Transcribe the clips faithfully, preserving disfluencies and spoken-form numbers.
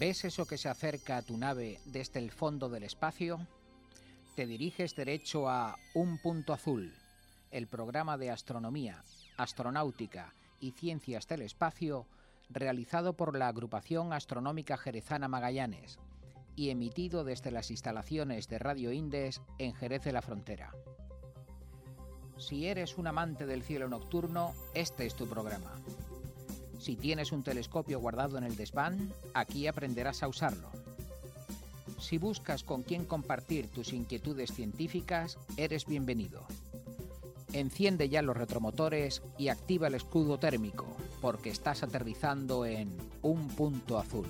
¿Ves eso que se acerca a tu nave desde el fondo del espacio? Te diriges derecho a Un Punto Azul, el programa de astronomía, astronáutica y ciencias del espacio realizado por la Agrupación Astronómica Jerezana Magallanes y emitido desde las instalaciones de Radio Indes en Jerez de la Frontera. Si eres un amante del cielo nocturno, este es tu programa. Si tienes un telescopio guardado en el desván, aquí aprenderás a usarlo. Si buscas con quién compartir tus inquietudes científicas, eres bienvenido. Enciende ya los retromotores y activa el escudo térmico, porque estás aterrizando en Un Punto Azul.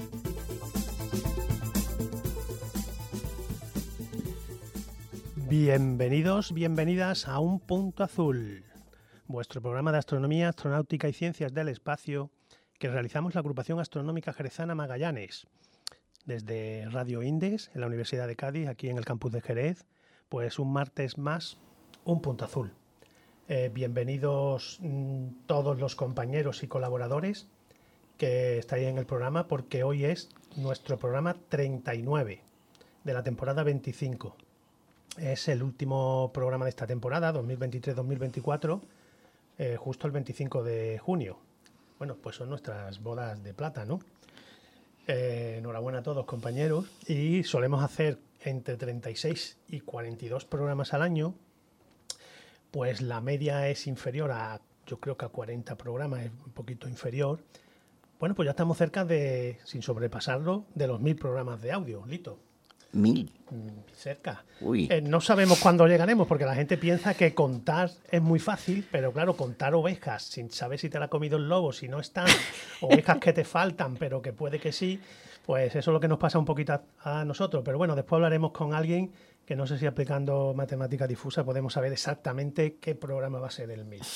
Bienvenidos, bienvenidas a Un Punto Azul, vuestro programa de astronomía, astronáutica y ciencias del espacio que realizamos la Agrupación Astronómica Jerezana Magallanes. Desde Radio Indes, en la Universidad de Cádiz, aquí en el campus de Jerez, pues un martes más, Un Punto Azul. Eh, bienvenidos mmm, todos los compañeros y colaboradores que estáis en el programa, porque hoy es nuestro programa treinta y nueve de la temporada veinticinco. Es el último programa de esta temporada, dos mil veintitrés dos mil veinticuatro, eh, justo el veinticinco de junio. Bueno, pues son nuestras bodas de plata, ¿no? Eh, enhorabuena a todos, compañeros. Y solemos hacer entre treinta y seis y cuarenta y dos programas al año. Pues la media es inferior a, yo creo que a cuarenta programas, es un poquito inferior. Bueno, pues ya estamos cerca de, sin sobrepasarlo, de los mil programas de audio, Lito. Mil. Cerca. Uy. Eh, no sabemos cuándo llegaremos, porque la gente piensa que contar es muy fácil, pero claro, contar ovejas sin saber si te la ha comido el lobo, si no están, ovejas que te faltan, pero que puede que sí, pues eso es lo que nos pasa un poquito a, a nosotros. Pero bueno, después hablaremos con alguien que no sé si aplicando matemática difusa podemos saber exactamente qué programa va a ser el mil.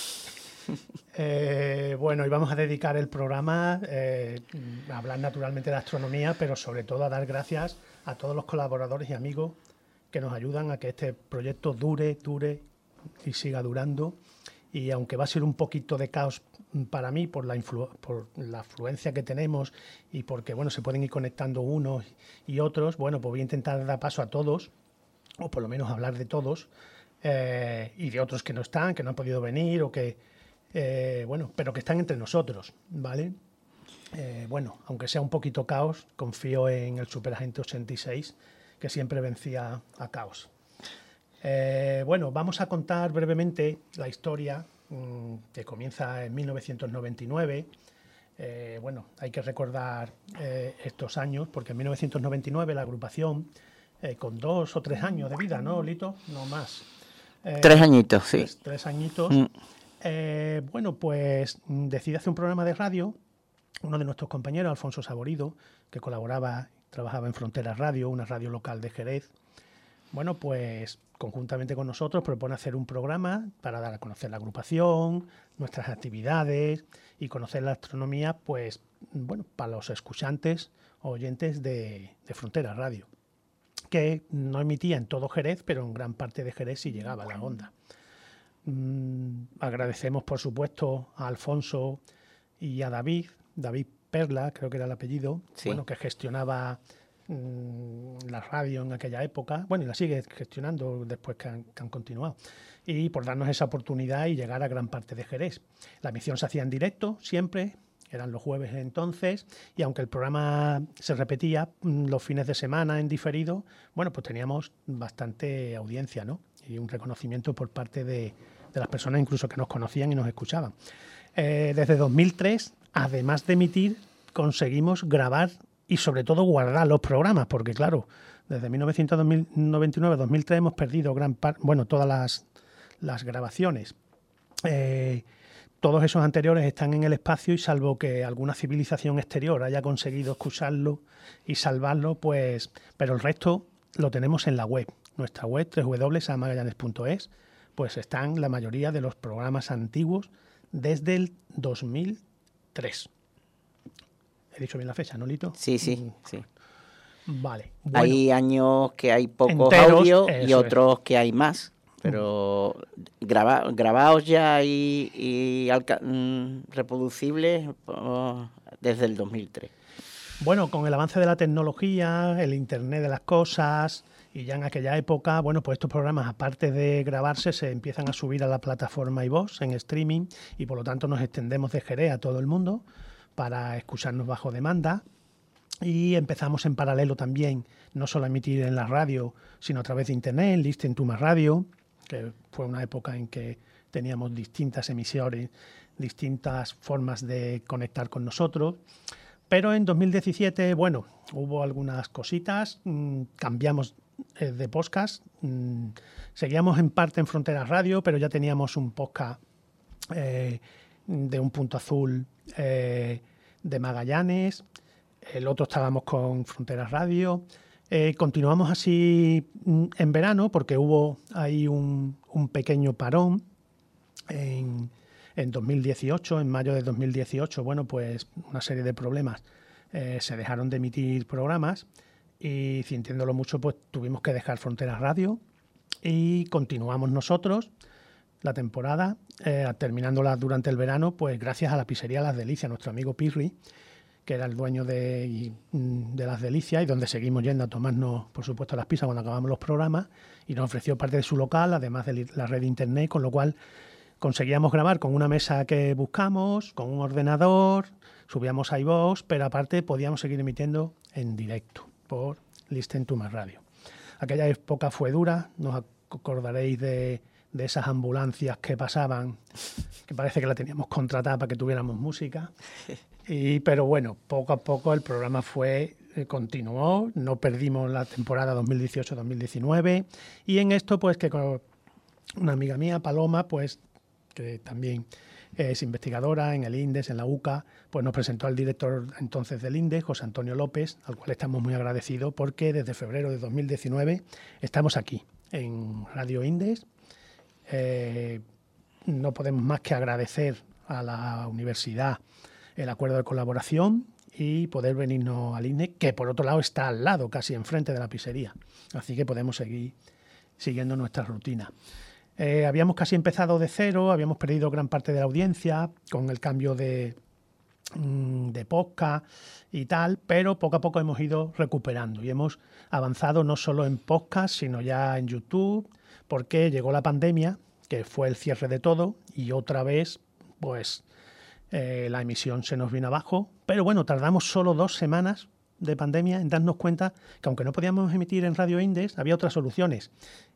Eh, bueno, y vamos a dedicar el programa eh, a hablar naturalmente de astronomía, pero sobre todo a dar gracias a todos los colaboradores y amigos que nos ayudan a que este proyecto dure, dure y siga durando. Y aunque va a ser un poquito de caos para mí por la, influ- por la afluencia que tenemos y porque bueno, se pueden ir conectando unos y otros, bueno, pues voy a intentar dar paso a todos, o por lo menos hablar de todos, eh, y de otros que no están, que no han podido venir o que Eh, bueno, pero que están entre nosotros, ¿vale? Eh, bueno, aunque sea un poquito caos, confío en el Superagente ochenta y seis, que siempre vencía a caos. Eh, bueno, vamos a contar brevemente la historia mmm, que comienza en mil novecientos noventa y nueve. Eh, bueno, hay que recordar eh, estos años, porque en mil novecientos noventa y nueve la agrupación, eh, con dos o tres años de vida, ¿no, Lito? No más. Eh, tres añitos, sí. Tres, tres añitos. Mm. Eh, bueno, pues decide hacer un programa de radio, uno de nuestros compañeros, Alfonso Saborido, que colaboraba, trabajaba en Fronteras Radio, una radio local de Jerez. Bueno, pues conjuntamente con nosotros propone hacer un programa para dar a conocer la agrupación, nuestras actividades y conocer la astronomía, pues, bueno, para los escuchantes o oyentes de, de Fronteras Radio, que no emitía en todo Jerez, pero en gran parte de Jerez sí llegaba a la onda. Mm, agradecemos, por supuesto, a Alfonso y a David, David Perla, creo que era el apellido, Sí. bueno, que gestionaba mm, la radio en aquella época, bueno, y la sigue gestionando después que han, que han continuado, y por darnos esa oportunidad y llegar a gran parte de Jerez. La emisión se hacía en directo, siempre, eran los jueves entonces, y aunque el programa se repetía mm, los fines de semana en diferido, bueno, pues teníamos bastante audiencia, ¿no? Y un reconocimiento por parte de, de las personas incluso que nos conocían y nos escuchaban. Eh, desde dos mil tres, además de emitir, conseguimos grabar y sobre todo guardar los programas, porque claro, desde mil novecientos noventa y nueve a dos mil tres hemos perdido gran parte, bueno, todas las, las grabaciones. Eh, todos esos anteriores están en el espacio y salvo que alguna civilización exterior haya conseguido escucharlo y salvarlo, pues, pero el resto lo tenemos en la web. Nuestra web, doble u doble u doble u punto a magallanes punto es, pues están la mayoría de los programas antiguos desde el dos mil tres. He dicho bien la fecha, ¿no, Lito? Sí, sí, Mm, sí. Vale. Bueno, Hay años que hay pocos enteros, audios y eso otros que hay más, pero graba, grabados ya y, y alca- mm, reproducibles oh, desde el dos mil tres. Bueno, con el avance de la tecnología, el Internet de las cosas, y ya en aquella época, bueno, pues estos programas, aparte de grabarse, se empiezan a subir a la plataforma iVoox en streaming, y por lo tanto nos extendemos de Jerez a todo el mundo para escucharnos bajo demanda. Y empezamos en paralelo también, no solo a emitir en la radio, sino a través de Internet, Listen to My Radio, que fue una época en que teníamos distintas emisiones, distintas formas de conectar con nosotros. Pero en dos mil diecisiete, bueno, hubo algunas cositas, mmm, cambiamos eh, de podcast, mmm, seguíamos en parte en Fronteras Radio, pero ya teníamos un podcast eh, de Un Punto Azul eh, de Magallanes, el otro estábamos con Fronteras Radio. Eh, continuamos así mmm, en verano porque hubo ahí un, un pequeño parón en... En dos mil dieciocho, en mayo de dos mil dieciocho, bueno, pues una serie de problemas. Eh, se dejaron de emitir programas y, sintiéndolo mucho, pues tuvimos que dejar Fronteras Radio y continuamos nosotros la temporada, eh, terminándola durante el verano, pues gracias a la pizzería Las Delicias, nuestro amigo Pirri, que era el dueño de, de Las Delicias y donde seguimos yendo a tomarnos, por supuesto, las pizzas cuando acabamos los programas, y nos ofreció parte de su local, además de la red de internet, con lo cual conseguíamos grabar con una mesa que buscamos, con un ordenador, subíamos a iVoox, pero aparte podíamos seguir emitiendo en directo por Listen to My Radio. Aquella época fue dura, nos acordaréis de, de esas ambulancias que pasaban, que parece que la teníamos contratada para que tuviéramos música. Y, pero bueno, poco a poco el programa fue eh, continuó, no perdimos la temporada dos mil dieciocho dos mil diecinueve, y en esto pues que con una amiga mía, Paloma, pues que también es investigadora en el INDES, en la U C A, pues nos presentó al director entonces del INDES, José Antonio López, al cual estamos muy agradecidos porque desde febrero de dos mil diecinueve estamos aquí, en Radio INDES. Eh, no podemos más que agradecer a la universidad el acuerdo de colaboración y poder venirnos al INDES, que por otro lado está al lado, casi enfrente de la pizzería. Así que podemos seguir siguiendo nuestra rutina. Eh, habíamos casi empezado de cero, habíamos perdido gran parte de la audiencia con el cambio de, de podcast y tal, pero poco a poco hemos ido recuperando y hemos avanzado no solo en podcast, sino ya en YouTube, porque llegó la pandemia, que fue el cierre de todo, y otra vez pues eh, la emisión se nos vino abajo. Pero bueno, tardamos solo dos semanas de pandemia en darnos cuenta que aunque no podíamos emitir en Radio INDES, había otras soluciones.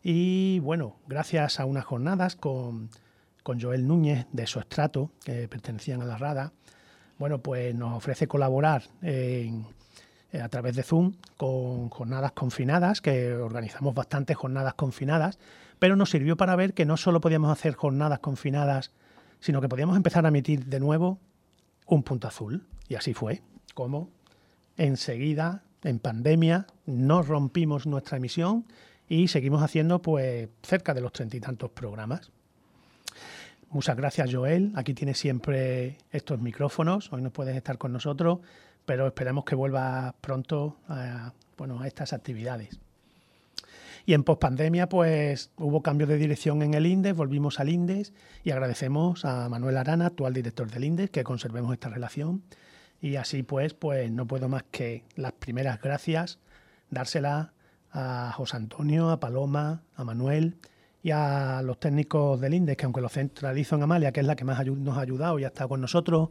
Y bueno, gracias a unas jornadas con, con Joel Núñez de Soestrato, que pertenecían a la RADA, bueno, pues nos ofrece colaborar en, a través de Zoom con jornadas confinadas, que organizamos bastantes jornadas confinadas, pero nos sirvió para ver que no solo podíamos hacer jornadas confinadas, sino que podíamos empezar a emitir de nuevo Un Punto Azul. Y así fue, como enseguida, en pandemia, no rompimos nuestra emisión y seguimos haciendo pues cerca de los treinta y tantos programas. Muchas gracias, Joel. Aquí tienes siempre estos micrófonos. Hoy no puedes estar con nosotros, pero esperamos que vuelvas pronto a, bueno, a estas actividades. Y en pospandemia pues hubo cambio de dirección en el INDES, volvimos al INDES y agradecemos a Manuel Arana, actual director del INDES, que conservemos esta relación. Y así pues, pues no puedo más que las primeras gracias dárselas a José Antonio, a Paloma, a Manuel y a los técnicos del INDES, que aunque lo centralizo en Amalia, que es la que más nos ha ayudado y ha estado con nosotros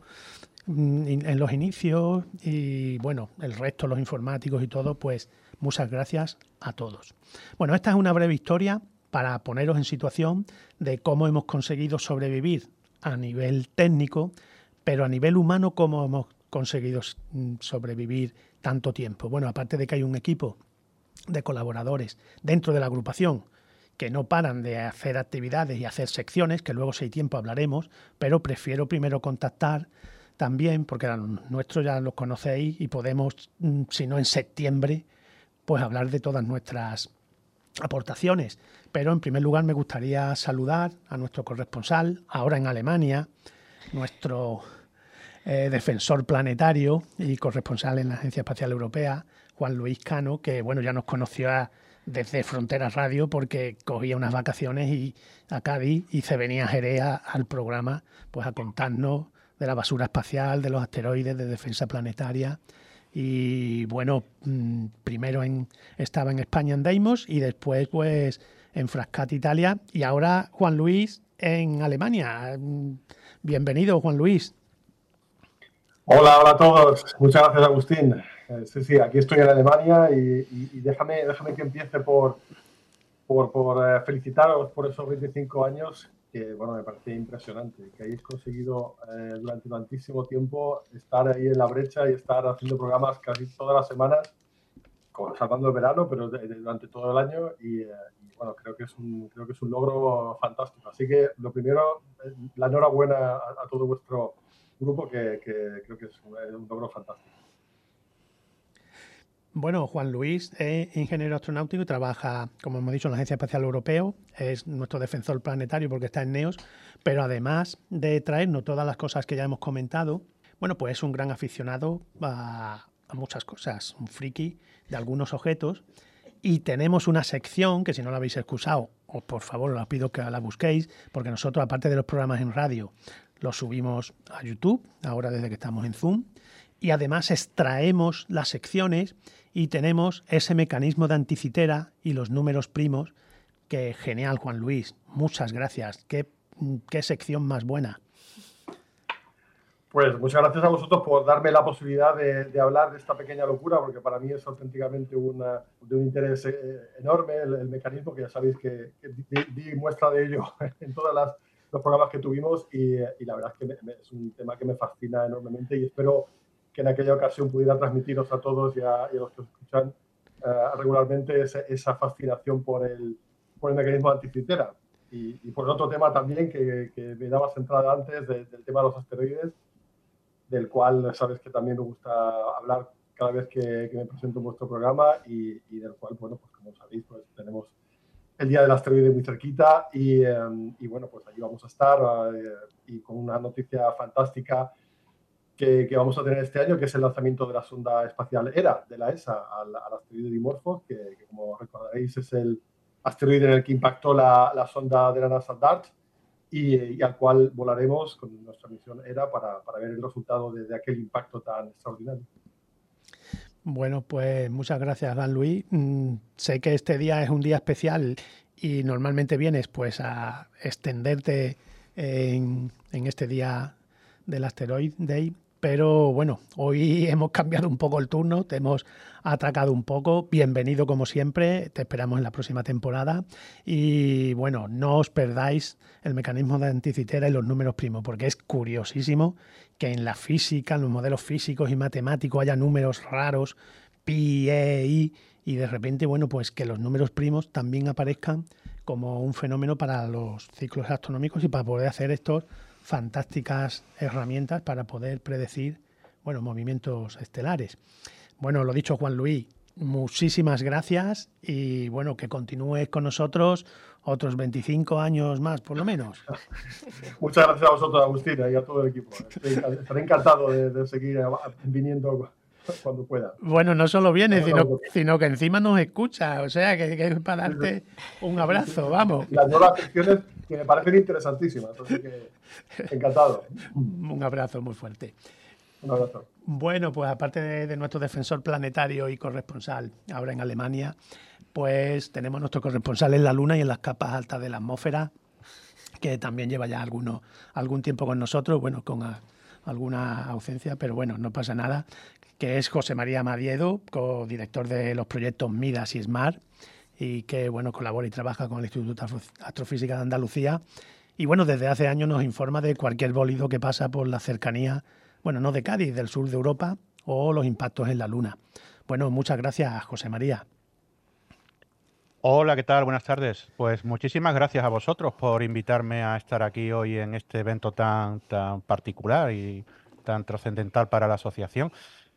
en los inicios, y bueno, el resto, los informáticos y todo, pues muchas gracias a todos. Bueno, esta es una breve historia para poneros en situación de cómo hemos conseguido sobrevivir a nivel técnico, pero a nivel humano cómo hemos conseguido sobrevivir tanto tiempo. Bueno, aparte de que hay un equipo de colaboradores dentro de la agrupación que no paran de hacer actividades y hacer secciones, que luego si hay tiempo hablaremos, pero prefiero primero contactar también, porque a los nuestros ya los conocéis y podemos, si no en septiembre, pues hablar de todas nuestras aportaciones. Pero en primer lugar me gustaría saludar a nuestro corresponsal, ahora en Alemania, nuestro eh, defensor planetario y corresponsal en la Agencia Espacial Europea, Juan Luis Cano, que bueno, ya nos conoció a, desde Fronteras Radio porque cogía unas vacaciones y a Cádiz y se venía a Jerez al programa pues a contarnos de la basura espacial, de los asteroides, de defensa planetaria Y bueno, primero en, estaba en España en Deimos y después pues en Frascati Italia y ahora Juan Luis en Alemania. Bienvenido, Juan Luis. Hola, hola a todos. Muchas gracias, Agustín. Eh, sí, sí, aquí estoy en Alemania y, y, y déjame, déjame que empiece por, por, por eh, felicitaros por esos veinticinco años que, bueno, me parece impresionante, que hayáis conseguido eh, durante tantísimo tiempo estar ahí en la brecha y estar haciendo programas casi todas las semanas, como, salvando el verano, pero de, de, durante todo el año y, eh, y, bueno, creo que, es un, creo que es un logro fantástico. Así que, lo primero, la enhorabuena a, a todo vuestro grupo, que, que creo que es un, es un logro fantástico. Bueno, Juan Luis es ingeniero astronáutico y trabaja, como hemos dicho, en la Agencia Espacial Europea. Es nuestro defensor planetario porque está en NEOS, pero además de traernos todas las cosas que ya hemos comentado, bueno, pues es un gran aficionado a, a muchas cosas, un friki de algunos objetos. Y tenemos una sección que, si no la habéis excusado, os por favor os pido que la busquéis, porque nosotros, aparte de los programas en radio, los subimos a YouTube, ahora desde que estamos en Zoom, y además extraemos las secciones y tenemos ese mecanismo de anticitera y los números primos, que genial, Juan Luis, muchas gracias, qué, qué sección más buena. Pues muchas gracias a vosotros por darme la posibilidad de, de hablar de esta pequeña locura, porque para mí es auténticamente una, de un interés eh, enorme el, el mecanismo, que ya sabéis que, que di, di muestra de ello en todas las los programas que tuvimos y, y la verdad es que me, me, es un tema que me fascina enormemente y espero que en aquella ocasión pudiera transmitiros a todos y a, y a los que os escuchan uh, regularmente ese, esa fascinación por el, por el mecanismo de anticitera. Y, y por el otro tema también que, que me dabas entrada antes, de, del tema de los asteroides, del cual sabes que también me gusta hablar cada vez que, que me presento en vuestro programa y, y del cual, bueno, pues como sabéis, pues tenemos el Día del Asteroide muy cerquita y, eh, y bueno, pues allí vamos a estar eh, y con una noticia fantástica que, que vamos a tener este año, que es el lanzamiento de la sonda espacial ERA de la E S A al, al asteroide Dimorphos, que, que como recordaréis es el asteroide en el que impactó la, la sonda de la NASA DART y, y al cual volaremos con nuestra misión ERA para, para ver el resultado de, de aquel impacto tan extraordinario. Bueno, pues muchas gracias, Dan Luis. Mm, sé que este día es un día especial y normalmente vienes pues a extenderte en, en este día del Asteroid Day, pero bueno, hoy hemos cambiado un poco el turno, te hemos atracado un poco. Bienvenido como siempre, te esperamos en la próxima temporada y bueno, no os perdáis el mecanismo de anticitera y los números primos, porque es curiosísimo que en la física, en los modelos físicos y matemáticos haya números raros, pi, e, i, y de repente, bueno, pues que los números primos también aparezcan como un fenómeno para los ciclos astronómicos y para poder hacer estas fantásticas herramientas para poder predecir, bueno, movimientos estelares. Bueno, lo dicho, Juan Luis, muchísimas gracias y bueno, que continúes con nosotros otros veinticinco años más, por lo menos. Muchas gracias a vosotros, Agustín, y a todo el equipo. Estoy, estaré encantado de, de seguir viniendo cuando pueda. Bueno, no solo vienes, sino, sino que encima nos escucha, o sea, que, que es para darte un abrazo, vamos. Las nuevas secciones que me parecen interesantísimas, así que encantado. Un abrazo muy fuerte. Un abrazo. Bueno, pues aparte de, de nuestro defensor planetario y corresponsal ahora en Alemania, pues tenemos nuestro corresponsal en la Luna y en las capas altas de la atmósfera, que también lleva ya alguno, algún tiempo con nosotros, bueno, con a, alguna ausencia, pero bueno, no pasa nada, que es José María Madiedo, codirector de los proyectos MIDAS y SMART, y que bueno, colabora y trabaja con el Instituto de Astrofísica de Andalucía. Y bueno, desde hace años nos informa de cualquier bólido que pasa por la cercanía, bueno, no de Cádiz, del sur de Europa, o los impactos en la Luna. Bueno, muchas gracias, José María. Hola, ¿qué tal? Buenas tardes. Pues muchísimas gracias a vosotros por invitarme a estar aquí hoy en este evento tan, tan particular y tan trascendental para la asociación.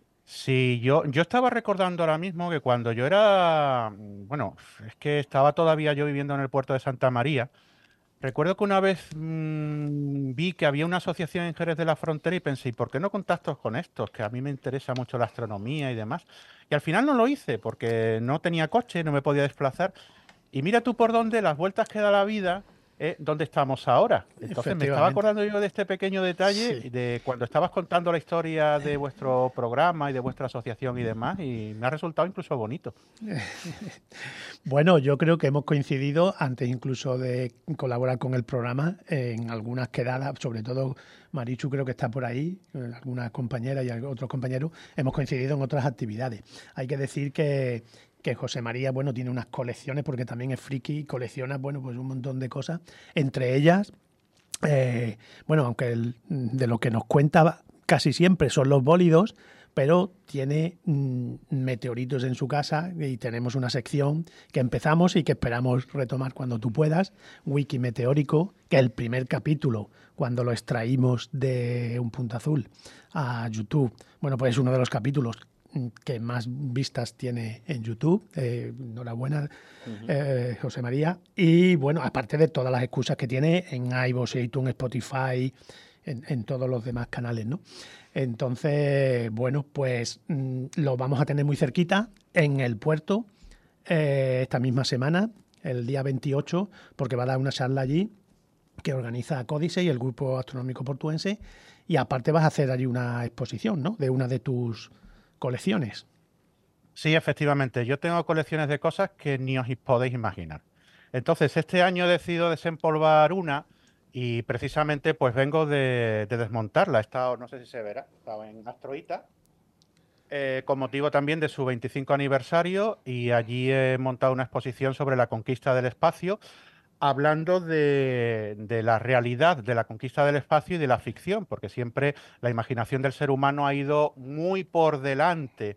Sí, yo, yo estaba recordando ahora mismo que cuando yo era, bueno, es que estaba todavía yo viviendo en el puerto de Santa María. Recuerdo que una vez mmm, vi que había una asociación en Jerez de la Frontera y pensé, ¿y por qué no contacto con estos? Que a mí me interesa mucho la astronomía y demás. Y al final no lo hice porque no tenía coche, no me podía desplazar. Y mira tú por dónde, las vueltas que da la vida, eh, dónde estamos ahora. Entonces me estaba acordando yo de este pequeño detalle, sí, de cuando estabas contando la historia de vuestro programa y de vuestra asociación y demás, y me ha resultado incluso bonito. Bueno, yo creo que hemos coincidido, antes incluso de colaborar con el programa, en algunas quedadas, sobre todo Marichu creo que está por ahí, algunas compañeras y otros compañeros, hemos coincidido en otras actividades. Hay que decir que que José María, bueno, tiene unas colecciones, porque también es friki y colecciona, bueno, pues un montón de cosas. Entre ellas, eh, bueno, aunque el, de lo que nos cuenta casi siempre son los bólidos, pero tiene mm, meteoritos en su casa y tenemos una sección que empezamos y que esperamos retomar cuando tú puedas, Wiki Meteórico, que es el primer capítulo, cuando lo extraímos de Un Punto Azul a YouTube. Bueno, pues es uno de los capítulos que más vistas tiene en YouTube. Eh, enhorabuena, uh-huh. eh, José María. Y bueno, aparte de todas las excusas que tiene en iVoox, iTunes, Spotify, en, en todos los demás canales, ¿no? Entonces, bueno, pues mmm, lo vamos a tener muy cerquita en el puerto eh, esta misma semana, el día veintiocho, porque va a dar una charla allí que organiza Códice y el Grupo Astronómico Portuense, y aparte vas a hacer allí una exposición, ¿no?, de una de tus colecciones. Sí, efectivamente. Yo tengo colecciones de cosas que ni os podéis imaginar. Entonces, este año he decidido desempolvar una y precisamente pues vengo de, de desmontarla. He estado, no sé si se verá, he estado en Astroita, eh, con motivo también de su veinticinco aniversario, y allí he montado una exposición sobre la conquista del espacio, hablando de, de la realidad de la conquista del espacio y de la ficción, porque siempre la imaginación del ser humano ha ido muy por delante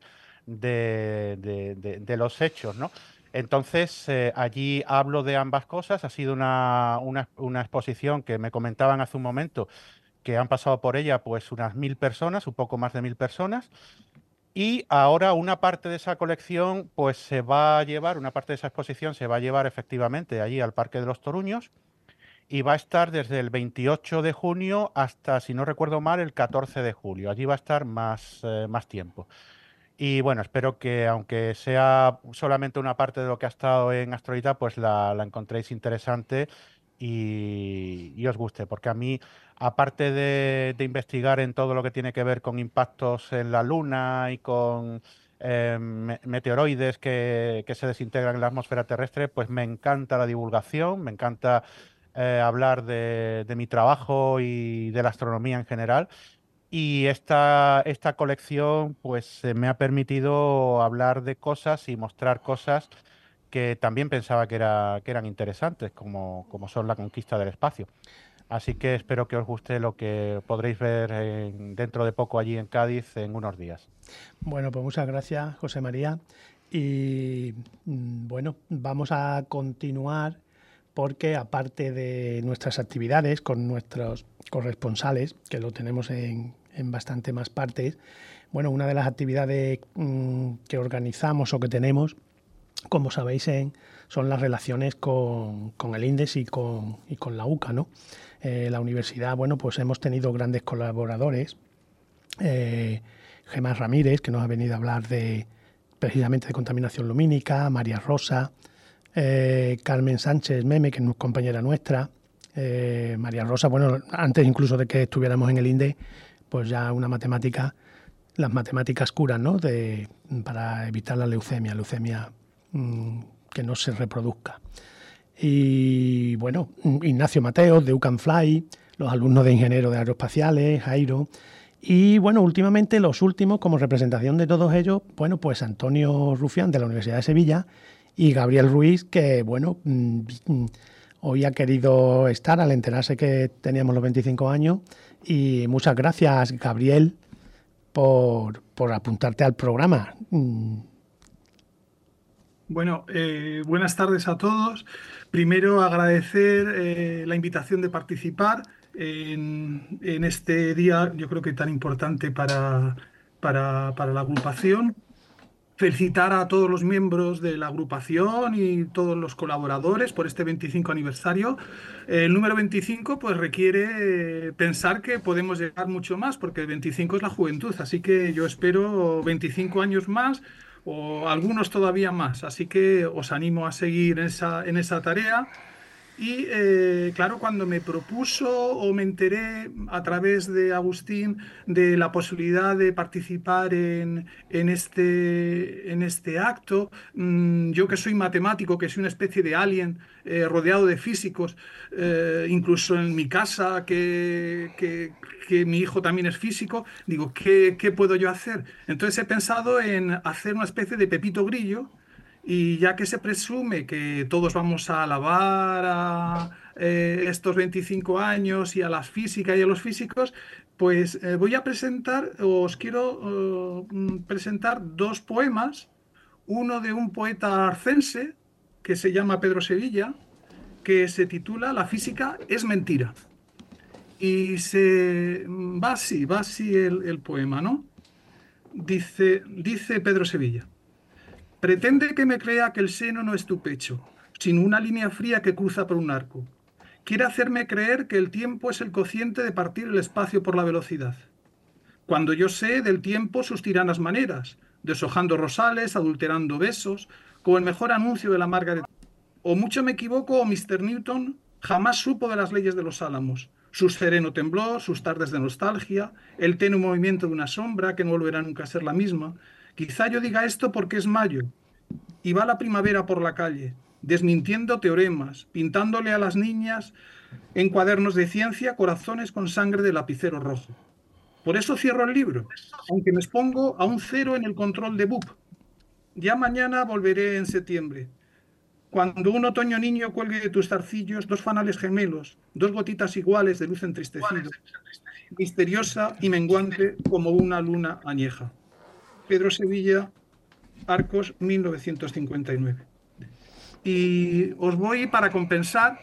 de, de, de, de los hechos, ¿no? Entonces, eh, allí hablo de ambas cosas. Ha sido una, una, una exposición que me comentaban hace un momento que han pasado por ella pues unas mil personas, un poco más de mil personas. Y ahora una parte de esa colección pues se va a llevar, una parte de esa exposición se va a llevar efectivamente allí al Parque de los Toruños, y va a estar desde el veintiocho de junio hasta, si no recuerdo mal, el catorce de julio. Allí va a estar más, eh, más tiempo. Y bueno, espero que aunque sea solamente una parte de lo que ha estado en Astroita, pues la, la encontréis interesante y, y os guste, porque a mí, aparte de, de investigar en todo lo que tiene que ver con impactos en la Luna y con eh, me meteoroides que, que se desintegran en la atmósfera terrestre, pues me encanta la divulgación, me encanta eh, hablar de, de mi trabajo y de la astronomía en general. Y esta, esta colección pues eh, me ha permitido hablar de cosas y mostrar cosas que también pensaba que, era, que eran interesantes, como, como son la conquista del espacio. Así que espero que os guste lo que podréis ver en, dentro de poco allí en Cádiz en unos días. Bueno, pues muchas gracias, José María. Y bueno, vamos a continuar porque aparte de nuestras actividades con nuestros corresponsales, que lo tenemos en, en bastante más partes, bueno, una de las actividades mmm, que organizamos o que tenemos, como sabéis, en, son las relaciones con, con el INDES y con, y con la U C A, ¿no? Eh, la universidad, bueno, pues hemos tenido grandes colaboradores. Eh, Gemma Ramírez, que nos ha venido a hablar de precisamente de contaminación lumínica, María Rosa, eh, Carmen Sánchez Meme, que es compañera nuestra, eh, María Rosa, bueno, antes incluso de que estuviéramos en el INDES, pues ya una matemática, las matemáticas curan, ¿no? De, para evitar la leucemia, leucemia mmm, que no se reproduzca. Y bueno, Ignacio Mateos de U C A N Fly, los alumnos de ingenieros de aeroespaciales, Jairo. Y bueno, últimamente los últimos, como representación de todos ellos, bueno, pues Antonio Rufián de la Universidad de Sevilla y Gabriel Ruiz, que bueno, mmm, hoy ha querido estar al enterarse que teníamos los veinticinco años. Y muchas gracias, Gabriel, por, por apuntarte al programa. Bueno, eh, buenas tardes a todos. Primero agradecer eh, la invitación de participar en, en este día, yo creo que tan importante para, para, para la agrupación. Felicitar a todos los miembros de la agrupación y todos los colaboradores por este veinticinco aniversario. El número veinticinco pues requiere eh, pensar que podemos llegar mucho más, porque el veinticinco es la juventud, así que yo espero veinticinco años más o algunos todavía más, así que os animo a seguir en esa, en esa tarea. Y eh, claro, cuando me propuso o me enteré a través de Agustín de la posibilidad de participar en, en este, en este acto, mmm, yo que soy matemático, que soy una especie de alien eh, rodeado de físicos, eh, incluso en mi casa, que, que, que mi hijo también es físico, digo, ¿qué, qué puedo yo hacer? Entonces he pensado en hacer una especie de Pepito Grillo. Y ya que se presume que todos vamos a alabar a eh, estos veinticinco años y a las físicas y a los físicos, pues eh, voy a presentar, os quiero eh, presentar dos poemas, uno de un poeta arcense que se llama Pedro Sevilla, que se titula La física es mentira. Y se va así, va así el, el poema, ¿no? Dice, dice Pedro Sevilla. Pretende que me crea que el seno no es tu pecho, sino una línea fría que cruza por un arco. Quiere hacerme creer que el tiempo es el cociente de partir el espacio por la velocidad. Cuando yo sé del tiempo sus tiranas maneras, deshojando rosales, adulterando besos, como el mejor anuncio de la Margaret. O mucho me equivoco o mister Newton jamás supo de las leyes de los álamos, su sereno temblor, sus tardes de nostalgia, el tenue movimiento de una sombra que no volverá nunca a ser la misma. Quizá yo diga esto porque es mayo y va la primavera por la calle, desmintiendo teoremas, pintándole a las niñas en cuadernos de ciencia corazones con sangre de lapicero rojo. Por eso cierro el libro, aunque me expongo a un cero en el control de B U P. Ya mañana volveré en septiembre. Cuando un otoño niño cuelgue de tus zarcillos dos fanales gemelos, dos gotitas iguales de luz entristecido, misteriosa y menguante como una luna añeja. Pedro Sevilla, Arcos, mil novecientos cincuenta y nueve. Y os voy, para compensar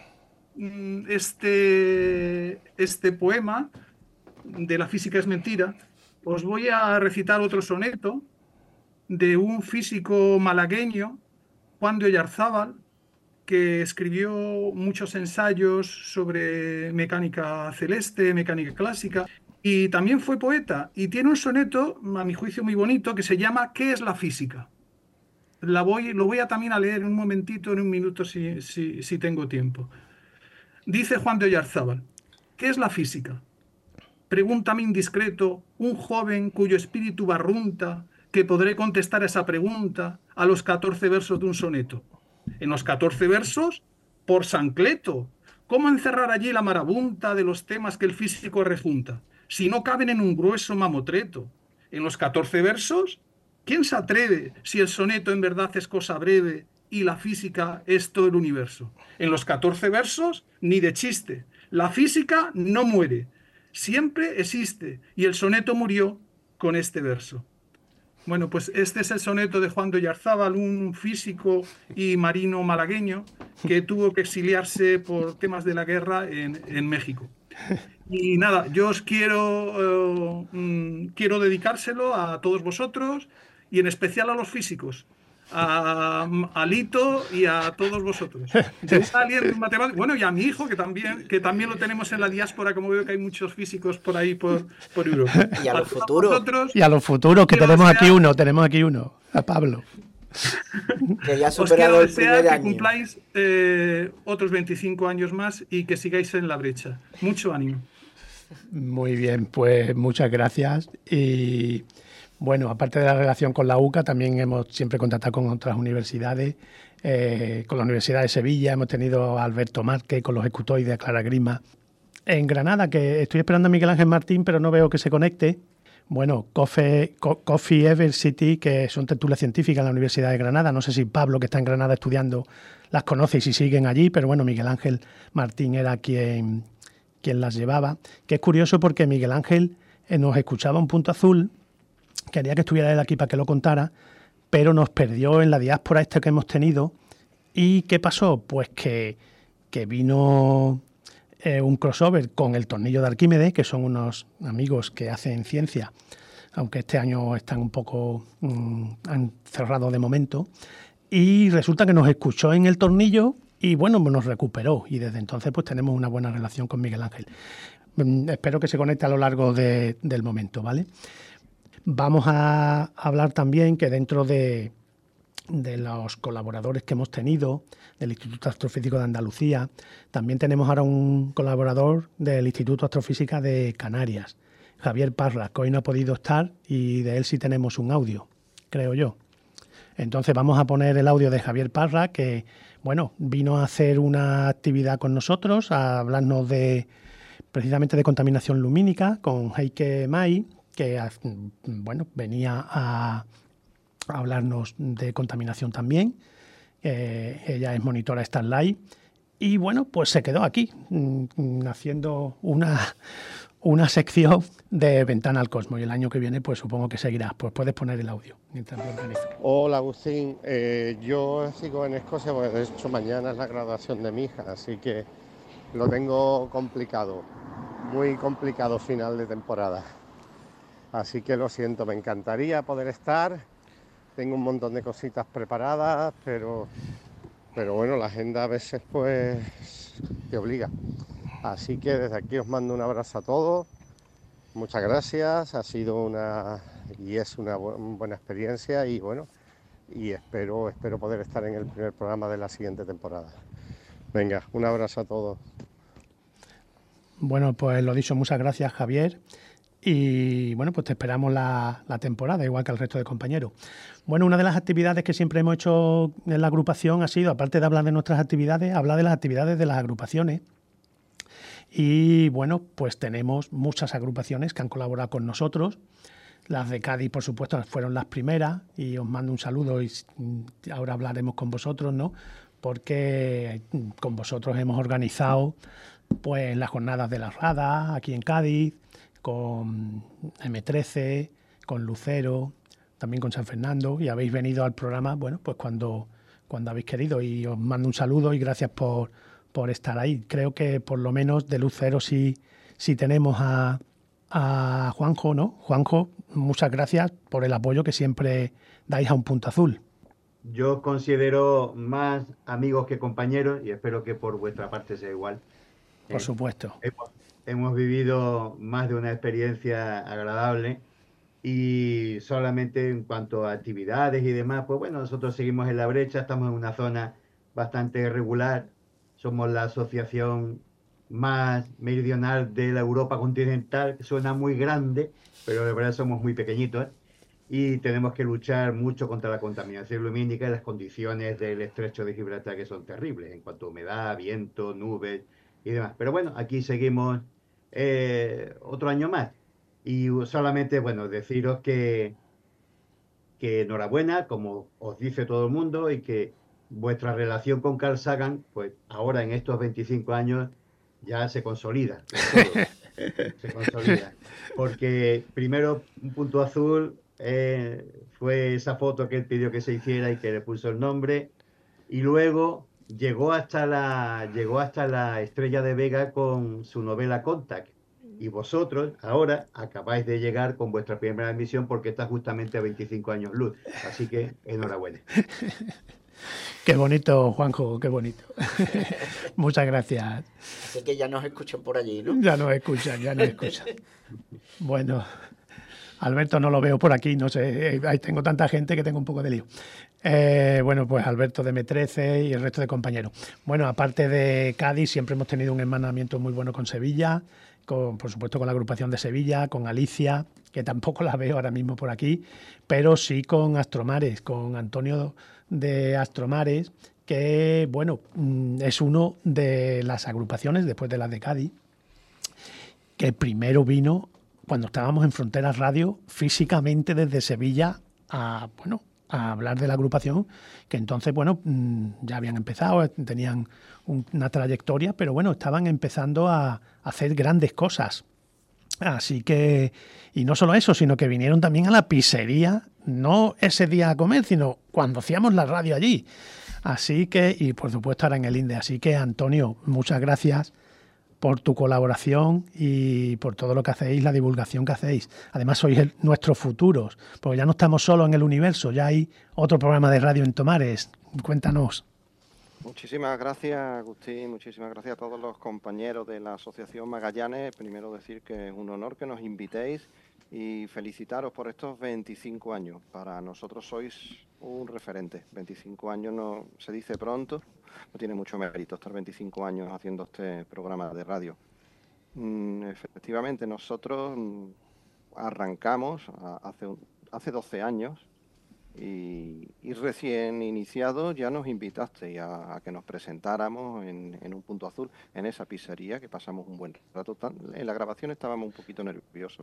este, este poema de La física es mentira, os voy a recitar otro soneto de un físico malagueño, Juan de Oyarzábal, que escribió muchos ensayos sobre mecánica celeste, mecánica clásica, y también fue poeta, y tiene un soneto, a mi juicio, muy bonito, que se llama ¿Qué es la física? La voy, lo voy a también a leer en un momentito, en un minuto, si, si, si tengo tiempo. Dice Juan de Oyarzábal, ¿qué es la física? Pregúntame indiscreto, un joven cuyo espíritu barrunta, que podré contestar esa pregunta a los catorce versos de un soneto. En los catorce versos, por Sancleto, ¿cómo encerrar allí la marabunta de los temas que el físico rejunta? Si no caben en un grueso mamotreto. En los catorce versos, ¿quién se atreve si el soneto en verdad es cosa breve y la física es todo el universo? En los catorce versos, ni de chiste. La física no muere, siempre existe, y el soneto murió con este verso. Bueno, pues este es el soneto de Juan de Oyarzábal, un físico y marino malagueño que tuvo que exiliarse por temas de la guerra en, en México. Y nada, yo os quiero, uh, quiero dedicárselo a todos vosotros y en especial a los físicos, a, a Lito y a todos vosotros. Yo alguien matemático, bueno, y a mi hijo, que también, que también lo tenemos en la diáspora, como veo que hay muchos físicos por ahí, por, por Europa. Y a los futuros. Y a los futuros, que tenemos aquí uno, tenemos aquí uno, a Pablo. Que ya ha Os quiero superado el desear primer que año. cumpláis eh, otros veinticinco años más y que sigáis en la brecha. Mucho ánimo. Muy bien, pues muchas gracias. Y bueno, aparte de la relación con la U C A, también hemos siempre contactado con otras universidades, eh, con la Universidad de Sevilla, hemos tenido a Alberto Márquez, con los Escutoides, a Clara Grima. En Granada, que estoy esperando a Miguel Ángel Martín, pero no veo que se conecte. Bueno, Coffee, Co- Coffee University, que son tertulias científicas en la Universidad de Granada. No sé si Pablo, que está en Granada estudiando, las conoce y si siguen allí, pero bueno, Miguel Ángel Martín era quien, quien las llevaba. Que es curioso porque Miguel Ángel eh, nos escuchaba un punto azul, quería que estuviera él aquí para que lo contara, pero nos perdió en la diáspora esta que hemos tenido. ¿Y qué pasó? Pues que, que vino eh, un crossover con el Tornillo de Arquímedes, que son unos amigos que hacen ciencia, aunque este año están un poco mmm, han cerrado de momento, y resulta que nos escuchó en el Tornillo y bueno, nos recuperó, y desde entonces pues tenemos una buena relación con Miguel Ángel. Mm, espero que se conecte a lo largo de, del momento, ¿vale? Vamos a hablar también que dentro de, de los colaboradores que hemos tenido del Instituto Astrofísico de Andalucía. También tenemos ahora un colaborador del Instituto Astrofísica de Canarias, Javier Parra, que hoy no ha podido estar y de él sí tenemos un audio, creo yo. Entonces vamos a poner el audio de Javier Parra, que bueno, vino a hacer una actividad con nosotros, a hablarnos de precisamente de contaminación lumínica con Heike May, que bueno, venía a hablarnos de contaminación también. Eh, ella es monitora Starlight y bueno, pues se quedó aquí mm, haciendo una, una sección de Ventana al Cosmos, y el año que viene pues supongo que seguirá. Pues puedes poner el audio mientras me organizo. Hola Agustín, eh, yo sigo en Escocia porque de hecho mañana es la graduación de mi hija, así que lo tengo complicado, muy complicado final de temporada. Así que lo siento, me encantaría poder estar. Tengo un montón de cositas preparadas, pero, pero bueno, la agenda a veces pues te obliga. Así que desde aquí os mando un abrazo a todos. Muchas gracias, ha sido una y es una bu- buena experiencia y bueno, y espero, espero poder estar en el primer programa de la siguiente temporada. Venga, un abrazo a todos. Bueno, pues lo dicho, muchas gracias, Javier. Y bueno, pues te esperamos la, la temporada, igual que al resto de compañeros. Bueno, una de las actividades que siempre hemos hecho en la agrupación ha sido, aparte de hablar de nuestras actividades, hablar de las actividades de las agrupaciones. Y bueno, pues tenemos muchas agrupaciones que han colaborado con nosotros. Las de Cádiz, por supuesto, fueron las primeras y os mando un saludo y ahora hablaremos con vosotros, ¿no? Porque con vosotros hemos organizado pues las jornadas de la Rada aquí en Cádiz, con eme trece, con Lucero, también con San Fernando, y habéis venido al programa, bueno, pues cuando, cuando habéis querido, y os mando un saludo y gracias por, por estar ahí. Creo que por lo menos de Lucero sí, sí tenemos a, a Juanjo, ¿no? Juanjo, muchas gracias por el apoyo que siempre dais a Un Punto Azul. Yo os considero más amigos que compañeros y espero que por vuestra parte sea igual. Por ¿eh? supuesto. Hemos, hemos vivido más de una experiencia agradable y solamente en cuanto a actividades y demás, pues bueno, nosotros seguimos en la brecha, estamos en una zona bastante irregular, somos la asociación más meridional de la Europa continental, que suena muy grande, pero de verdad somos muy pequeñitos, ¿eh? Y tenemos que luchar mucho contra la contaminación lumínica y las condiciones del estrecho de Gibraltar, que son terribles en cuanto a humedad, viento, nubes y demás. Pero bueno, aquí seguimos eh, otro año más. Y solamente, bueno, deciros que, que enhorabuena, como os dice todo el mundo, y que vuestra relación con Carl Sagan, pues ahora en estos veinticinco años ya se consolida. Se consolida. Porque primero Un Punto Azul eh, fue esa foto que él pidió que se hiciera y que le puso el nombre, y luego llegó hasta la, llegó hasta la Estrella de Vega con su novela Contact. Y vosotros ahora acabáis de llegar con vuestra primera emisión porque está justamente a veinticinco años luz. Así que enhorabuena. Qué bonito, Juanjo, qué bonito. Muchas gracias. Así que ya nos escuchan por allí, ¿no? Ya nos escuchan, ya nos escuchan. Bueno, Alberto no lo veo por aquí, no sé, ahí tengo tanta gente que tengo un poco de lío. Eh, bueno, pues Alberto de eme trece y el resto de compañeros. Bueno, aparte de Cádiz, siempre hemos tenido un hermanamiento muy bueno con Sevilla, con, por supuesto con la agrupación de Sevilla, con Alicia, que tampoco la veo ahora mismo por aquí, pero sí con Astromares, con Antonio de Astromares, que bueno, es uno de las agrupaciones, después de las de Cádiz, que primero vino cuando estábamos en Fronteras Radio, físicamente desde Sevilla a, bueno, a hablar de la agrupación, que entonces, bueno, ya habían empezado, tenían una trayectoria, pero bueno, estaban empezando a hacer grandes cosas. Así que, y no solo eso, sino que vinieron también a la pizzería, no ese día a comer, sino cuando hacíamos la radio allí. Así que, y por supuesto ahora en el INDE. Así que, Antonio, muchas gracias por tu colaboración y por todo lo que hacéis, la divulgación que hacéis. Además, sois el, nuestros futuros, porque ya no estamos solos en el universo, ya hay otro programa de radio en Tomares. Cuéntanos. Muchísimas gracias, Agustín, muchísimas gracias a todos los compañeros de la Asociación Magallanes. Primero decir que es un honor que nos invitéis y felicitaros por estos veinticinco años. Para nosotros sois un referente. veinticinco años no se dice pronto, no tiene mucho mérito estar veinticinco años haciendo este programa de radio. Mm, efectivamente, nosotros mm, arrancamos a, hace, hace doce años y, y recién iniciado ya nos invitaste a, a que nos presentáramos en, en Un Punto Azul, en esa pizzería, que pasamos un buen rato. Tan, en la grabación estábamos un poquito nerviosos,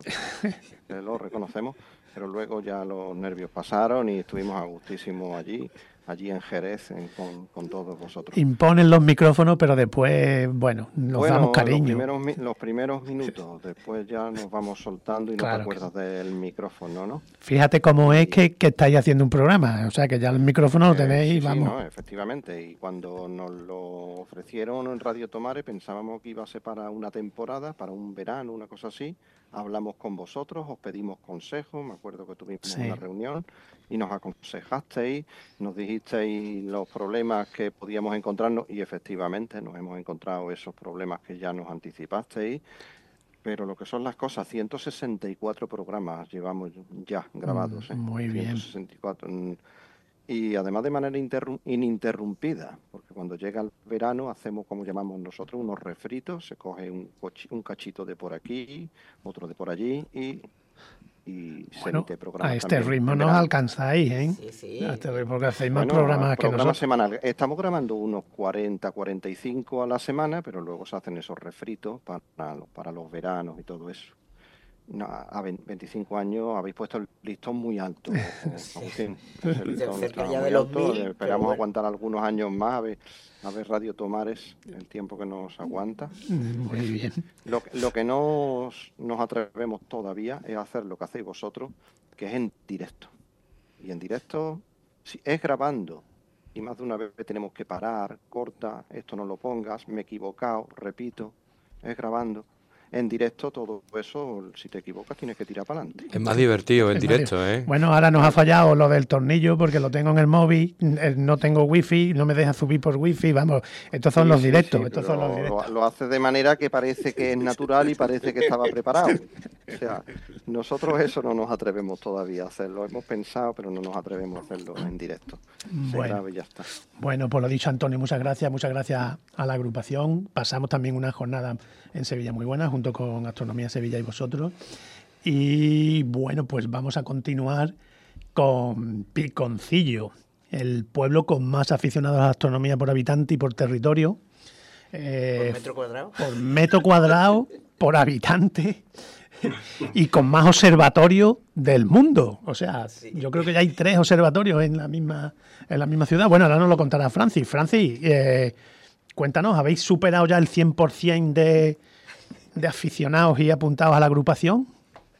lo reconocemos, pero luego ya los nervios pasaron y estuvimos a gustísimo allí, allí en Jerez, en, con, con todos vosotros. Imponen los micrófonos, pero después, bueno, nos bueno, damos cariño. Los primeros, los primeros minutos, después ya nos vamos soltando y claro, no te acuerdas que... del micrófono, ¿no? Fíjate cómo y... es que, que estáis haciendo un programa, o sea que ya el micrófono lo tenéis, eh, sí, vamos. Sí, no, efectivamente, y cuando nos lo ofrecieron en Radio Tomare pensábamos que iba a ser para una temporada, para un verano, una cosa así. Hablamos con vosotros, os pedimos consejos, me acuerdo que tuvimos sí. una reunión y nos aconsejasteis, nos dijisteis los problemas que podíamos encontrarnos y efectivamente nos hemos encontrado esos problemas que ya nos anticipasteis, pero lo que son las cosas, ciento sesenta y cuatro programas llevamos ya grabados. ¿eh? Muy bien. ciento sesenta y cuatro, y además de manera ininterrumpida, porque cuando llega el verano hacemos, como llamamos nosotros, unos refritos, se coge un, un cachito de por aquí, otro de por allí y, y se bueno, emite programa. A este ritmo nos alcanzáis, ¿eh? Sí, sí. A este ritmo, porque hacéis más bueno, programas que programa nosotros. Semanal. Estamos grabando unos cuarenta, cuarenta y cinco a la semana, pero luego se hacen esos refritos para, para los veranos y todo eso. No, a veinticinco años habéis puesto el listón muy alto. Agustín. El listón está muy alto. Esperamos bueno. aguantar algunos años más a ver, a ver Radio Tomares, el tiempo que nos aguanta. Muy bien. Lo, lo que no nos atrevemos todavía es hacer lo que hacéis vosotros, que es en directo. Y en directo, si es grabando, y más de una vez tenemos que parar, corta, esto no lo pongas, me he equivocado, repito, es grabando. En directo todo eso, si te equivocas, tienes que tirar para adelante. Es más divertido en directo, ¿eh? Bueno, ahora nos ha fallado lo del tornillo porque lo tengo en el móvil, no tengo wifi, no me deja subir por wifi, vamos, estos son sí, los sí, directos. Sí, estos lo, son los directos. Lo, lo hace de manera que parece que es natural y parece que estaba preparado. O sea, nosotros eso no nos atrevemos todavía a hacerlo. Hemos pensado, pero no nos atrevemos a hacerlo en directo. Se Bueno, graba y ya está. Bueno, pues lo dicho, Antonio, muchas gracias, muchas gracias a la agrupación. Pasamos también una jornada en Sevilla muy buena, junto con Astronomía Sevilla y vosotros. Y bueno, pues vamos a continuar con Piconcillo, el pueblo con más aficionados a la astronomía por habitante y por territorio. Eh, ¿Por metro cuadrado? Por metro cuadrado, por habitante. Y con más observatorios del mundo. O sea, sí. Yo creo que ya hay tres observatorios en la misma, en la misma ciudad. Bueno, ahora nos lo contará Francis. Francis, eh, cuéntanos, ¿habéis superado ya el cien por ciento de, de aficionados y apuntados a la agrupación?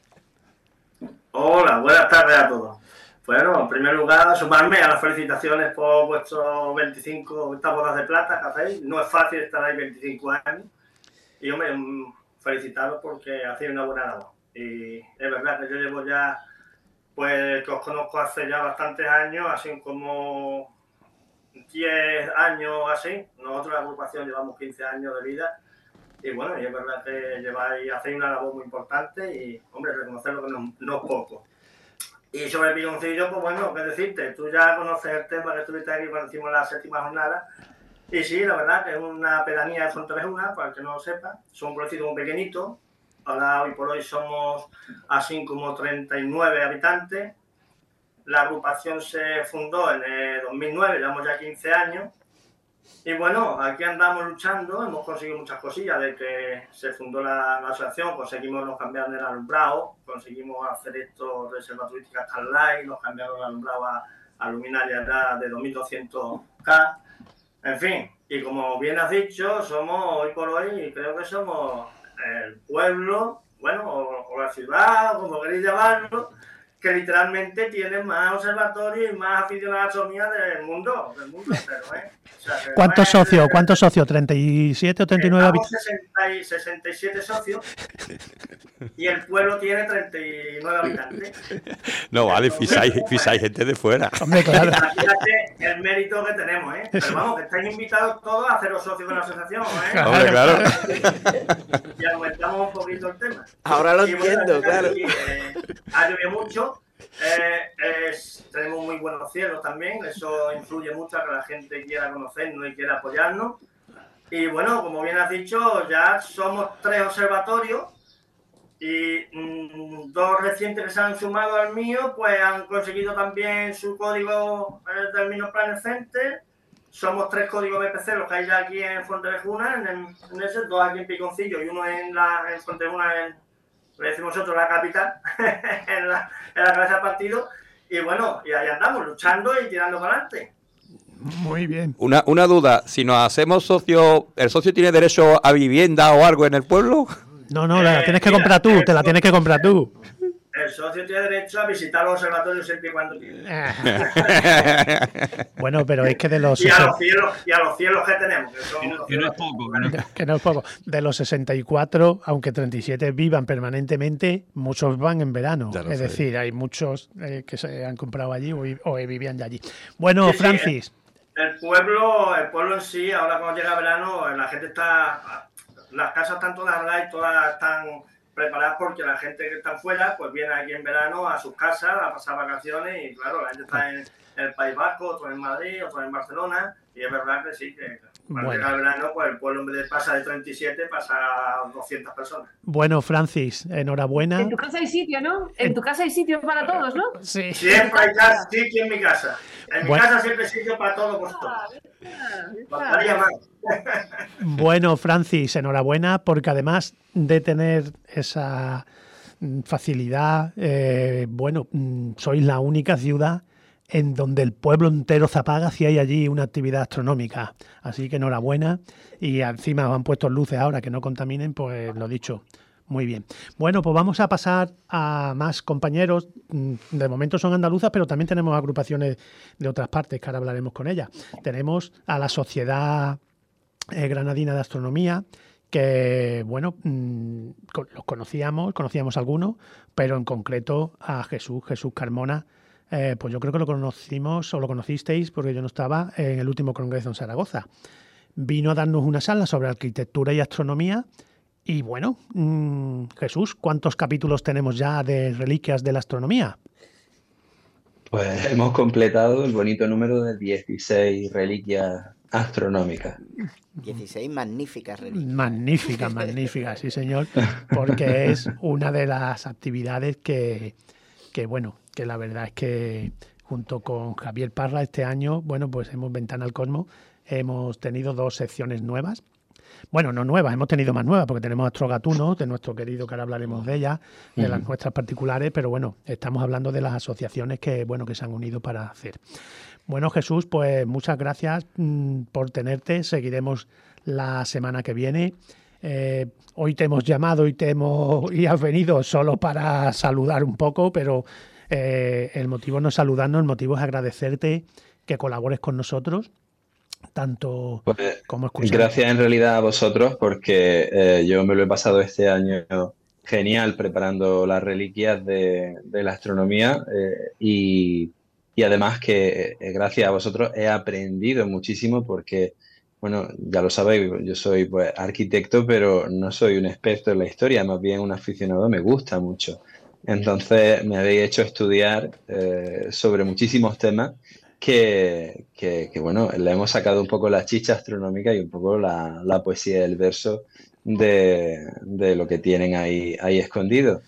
Hola, buenas tardes a todos. Bueno, en primer lugar, sumarme a las felicitaciones por vuestros veinticinco, estas bodas de plata que hacéis. No es fácil estar ahí veinticinco años. Y yo me... felicitaros porque hacéis una buena labor. Y es verdad que yo llevo ya, pues que os conozco hace ya bastantes años, así como diez años así. Nosotros la agrupación llevamos quince años de vida. Y bueno, y es verdad que lleváis, hacéis una labor muy importante y, hombre, reconocerlo que no, no es poco. Y sobre Piconcillo, pues bueno, qué decirte, tú ya conoces el tema que estuviste aquí cuando hicimos la séptima jornada. Y sí, la verdad que es una pedanía de Fontorejuna, para el que no lo sepa. Son un pueblecito muy pequeñito. Ahora, hoy por hoy, somos así como treinta y nueve habitantes. La agrupación se fundó en el dos mil nueve, llevamos ya quince años. Y bueno, aquí andamos luchando, hemos conseguido muchas cosillas. De que se fundó la, la asociación, conseguimos nos cambiaron el alumbrado, conseguimos hacer esto, reserva turística Starlight, nos cambiaron el alumbrado a, a luminaria de dos mil doscientos K. En fin, y como bien has dicho, somos hoy por hoy, creo que somos el pueblo, bueno, o, o la ciudad, o como queréis llamarlo, que literalmente tiene más observatorios y más aficionados a la astronomía del mundo, del mundo entero, ¿eh? O sea, ¿Cuántos no es, socios? ¿Cuántos socios? ¿treinta y siete o treinta y nueve habitantes? sesenta y siete socios y el pueblo tiene treinta y nueve habitantes. No vale, fisáis, fisáis gente de fuera. Hombre, claro. Imagínate el mérito que tenemos, ¿eh? Pero vamos, que estáis invitados todos a haceros socios de la asociación, ¿eh? Hombre, claro. Y aumentamos un poquito el tema. Ahora lo y, entiendo, bueno, claro. Aquí, eh, ha llovido mucho Eh, es, tenemos muy buenos cielos también, eso influye mucho a que la gente quiera conocernos y quiera apoyarnos. Y bueno, como bien has dicho, ya somos tres observatorios y mmm, dos recientes que se han sumado al mío, pues han conseguido también su código eh, del Minor Planet Center. Somos tres códigos B P C, los que hay ya aquí en Fuenterrejuna, en, en ese, dos aquí en Piconcillo y uno en la en Fuenterrejuna, en, le decimos nosotros la capital, en, la, en la cabeza del partido. Y bueno, y ahí andamos, luchando y tirando para adelante. Muy bien. Una, una duda, si nos hacemos socio, ¿el socio tiene derecho a vivienda o algo en el pueblo? No, no, la tienes que comprar tú, te la tienes que comprar tú. El socio tiene derecho a visitar los observatorios siempre y cuando quiera. Bueno, pero es que de los... Y a los cielos, y a los cielos que tenemos. Que, son que, no, que no es poco. Que no. que no es poco. De los sesenta y cuatro, aunque treinta y siete vivan permanentemente, muchos van en verano. Es sé. decir, hay muchos eh, que se han comprado allí o, o vivían de allí. Bueno, sí, Francis... Sí, el, el, pueblo, el pueblo en sí, ahora cuando llega verano, la gente está... Las casas están todas arregladas y todas están... preparadas porque la gente que está fuera pues viene aquí en verano a sus casas a pasar vacaciones y claro, la gente está en, en el País Vasco, otros en Madrid, otros en Barcelona y es verdad que sí, que cuando bueno. llega el verano pues el pueblo en vez de pasar de treinta y siete pasa a doscientas personas. Bueno, Francis, enhorabuena. En tu casa hay sitio, ¿no? En tu casa hay sitio para todos, ¿no? Sí. Siempre hay sitio en mi casa. En mi bueno. casa siempre hay sitio para todos vosotros. Faltaría más. Bueno, Francis, enhorabuena porque además de tener esa facilidad, eh, bueno, sois la única ciudad en donde el pueblo entero se apaga si hay allí una actividad astronómica. Así que enhorabuena y encima han puesto luces ahora que no contaminen, pues lo dicho. Muy bien. Bueno, pues vamos a pasar a más compañeros. De momento son andaluzas, pero también tenemos agrupaciones de otras partes, que ahora hablaremos con ellas. Tenemos a la Sociedad eh, Granadina de Astronomía, que, bueno, mmm, los conocíamos, conocíamos algunos, pero en concreto a Jesús, Jesús Carmona, eh, pues yo creo que lo conocimos o lo conocisteis porque yo no estaba en el último congreso en Zaragoza. Vino a darnos una sala sobre arquitectura y astronomía. Y bueno, mmm, Jesús, ¿cuántos capítulos tenemos ya de Reliquias de la Astronomía? Pues hemos completado el bonito número de dieciséis reliquias astronómicas. dieciséis magníficas reliquias. Magníficas, magníficas, sí señor, porque es una de las actividades que, que, bueno, que la verdad es que junto con Javier Parra este año, bueno, pues hemos Ventana al Cosmos, hemos tenido dos secciones nuevas. Bueno, no nuevas, hemos tenido más nuevas porque tenemos Astro Gatuno, de nuestro querido, que ahora hablaremos de ella, de uh-huh. las nuestras particulares, pero bueno, estamos hablando de las asociaciones que, bueno, que se han unido para hacer. Bueno, Jesús, pues muchas gracias mmm, por tenerte, seguiremos la semana que viene. Eh, hoy te hemos llamado y, te hemos, y has venido solo para saludar un poco, pero eh, el motivo no es saludarnos, el motivo es agradecerte que colabores con nosotros. Tanto pues, como escuchar. Gracias en realidad a vosotros porque eh, yo me lo he pasado este año genial preparando las reliquias de, de la astronomía eh, y, y además que eh, gracias a vosotros he aprendido muchísimo porque, bueno, ya lo sabéis, yo soy pues, arquitecto pero no soy un experto en la historia, más bien un aficionado, me gusta mucho. Entonces me habéis hecho estudiar eh, sobre muchísimos temas Que, que, que, bueno, le hemos sacado un poco la chicha astronómica y un poco la, la poesía del verso de, de lo que tienen ahí, ahí escondido.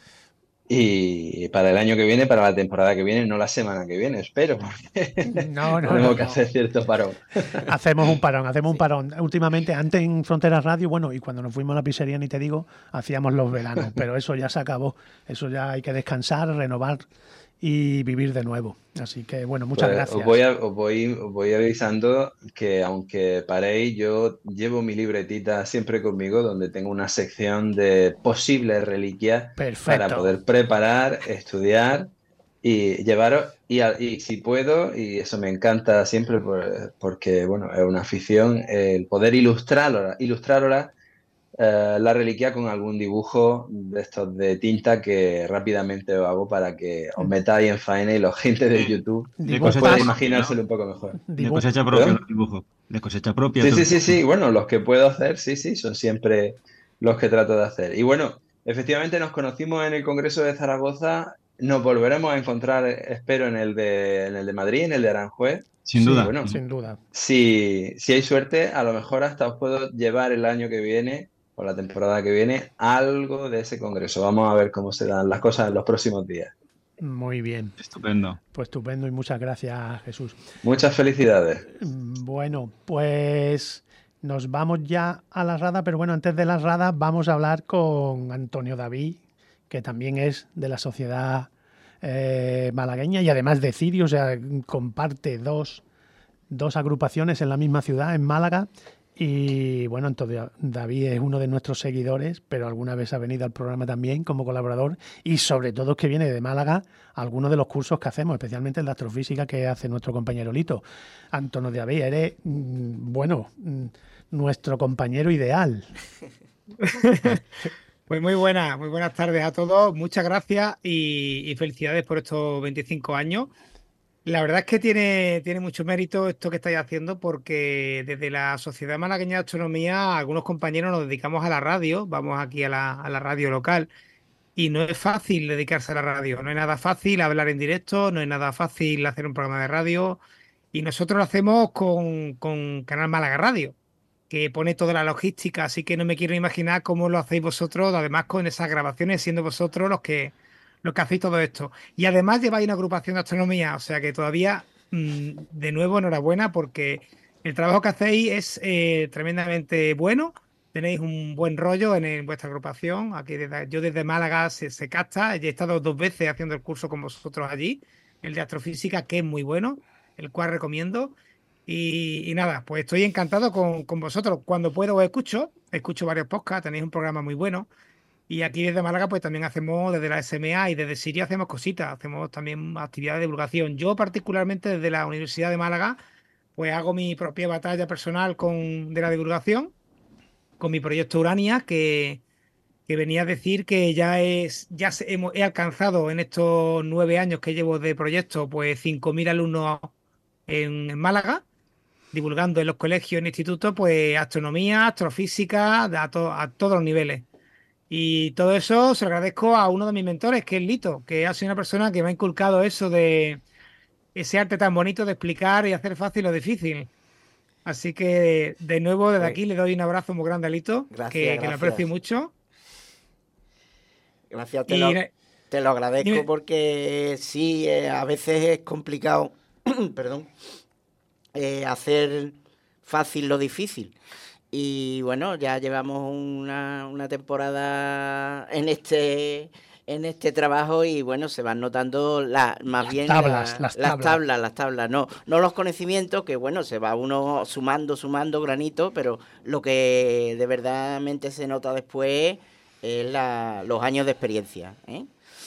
Y para el año que viene, para la temporada que viene, no la semana que viene, espero, porque no, no, tenemos no, que no. hacer cierto parón. Hacemos un parón, hacemos sí. un parón. Últimamente, antes en Fronteras Radio, bueno, y cuando nos fuimos a la pizzería, ni te digo, hacíamos los veranos, pero eso ya se acabó. Eso ya hay que descansar, renovar y vivir de nuevo. Así que, bueno, muchas pues, gracias. Os voy, a, os, voy, os voy avisando que aunque paréis, yo llevo mi libretita siempre conmigo, donde tengo una sección de posibles reliquias Perfecto. para poder preparar, estudiar y llevaros, y, y si puedo, y eso me encanta siempre por, porque, bueno, es una afición, el poder ilustrarla, ilustrarla Uh, la reliquia con algún dibujo de estos de tinta que rápidamente os hago para que os metáis en faena y la gente de YouTube pues pueda imaginárselo un poco mejor. De cosecha propia los dibujos. De cosecha propia. Sí, sí, sí, sí. Bueno, los que puedo hacer, sí, sí, son siempre los que trato de hacer. Y bueno, efectivamente nos conocimos en el Congreso de Zaragoza nos volveremos a encontrar, espero, en el de, en el de Madrid, en el de Aranjuez. Sin Sí, duda. bueno, Sin duda. si, si hay suerte, a lo mejor hasta os puedo llevar el año que viene o la temporada que viene algo de ese congreso. Vamos a ver cómo se dan las cosas en los próximos días. Muy bien. Estupendo. Pues estupendo y muchas gracias, Jesús. Muchas felicidades. Bueno, pues nos vamos ya a la rada, pero bueno, antes de la rada vamos a hablar con Antonio David, que también es de la sociedad eh, malagueña y además de Cirio, o sea, comparte dos, dos agrupaciones en la misma ciudad, en Málaga. Y bueno, Antonio David es uno de nuestros seguidores, pero alguna vez ha venido al programa también como colaborador y sobre todo es que viene de Málaga a algunos de los cursos que hacemos, especialmente el de astrofísica que hace nuestro compañero Lito. Antonio David, eres, mm, bueno, mm, nuestro compañero ideal. Pues muy buenas, muy buenas tardes a todos. Muchas gracias y, y felicidades por estos veinticinco años. La verdad es que tiene, tiene mucho mérito esto que estáis haciendo porque desde la Sociedad Malagueña de Astronomía algunos compañeros nos dedicamos a la radio, vamos aquí a la, a la radio local y no es fácil dedicarse a la radio, no es nada fácil hablar en directo, no es nada fácil hacer un programa de radio y nosotros lo hacemos con, con Canal Málaga Radio, que pone toda la logística, así que no me quiero imaginar cómo lo hacéis vosotros, además con esas grabaciones siendo vosotros los que... lo que hacéis todo esto. Y además lleváis una agrupación de astronomía, o sea que todavía, mmm, de nuevo, enhorabuena porque el trabajo que hacéis es eh, tremendamente bueno. Tenéis un buen rollo en, en vuestra agrupación. Aquí desde, yo desde Málaga se, se capta. He estado dos veces haciendo el curso con vosotros allí, el de astrofísica, que es muy bueno, el cual recomiendo. Y, y nada, pues estoy encantado con, con vosotros. Cuando puedo os escucho, escucho varios podcasts, tenéis un programa muy bueno. Y aquí desde Málaga pues también hacemos, desde la S M A y desde Siria hacemos cositas, hacemos también actividades de divulgación. Yo particularmente desde la Universidad de Málaga pues hago mi propia batalla personal con, de la divulgación, con mi proyecto Urania, que, que venía a decir que ya, es, ya se, hemos, he alcanzado en estos nueve años que llevo de proyecto pues cinco mil alumnos en, en Málaga, divulgando en los colegios, en institutos, pues astronomía, astrofísica, a, to, a todos los niveles. Y todo eso se lo agradezco a uno de mis mentores, que es Lito, que ha sido una persona que me ha inculcado eso de ese arte tan bonito de explicar y hacer fácil lo difícil. Así que, de nuevo, desde aquí le doy un abrazo muy grande a Lito, Gracias, que, que gracias. lo aprecio mucho. Gracias, te, Y- lo, te lo agradezco Dime. porque sí, eh, a veces es complicado, perdón, eh, hacer fácil lo difícil. Y bueno, ya llevamos una, una temporada en este en este trabajo y bueno, se van notando la, más Las bien tablas, la- las las tablas. tablas, las tablas, no, no los conocimientos, que bueno, se va uno sumando, sumando granito, pero lo que de verdadmente se nota después es la, los años de experiencia, ¿eh?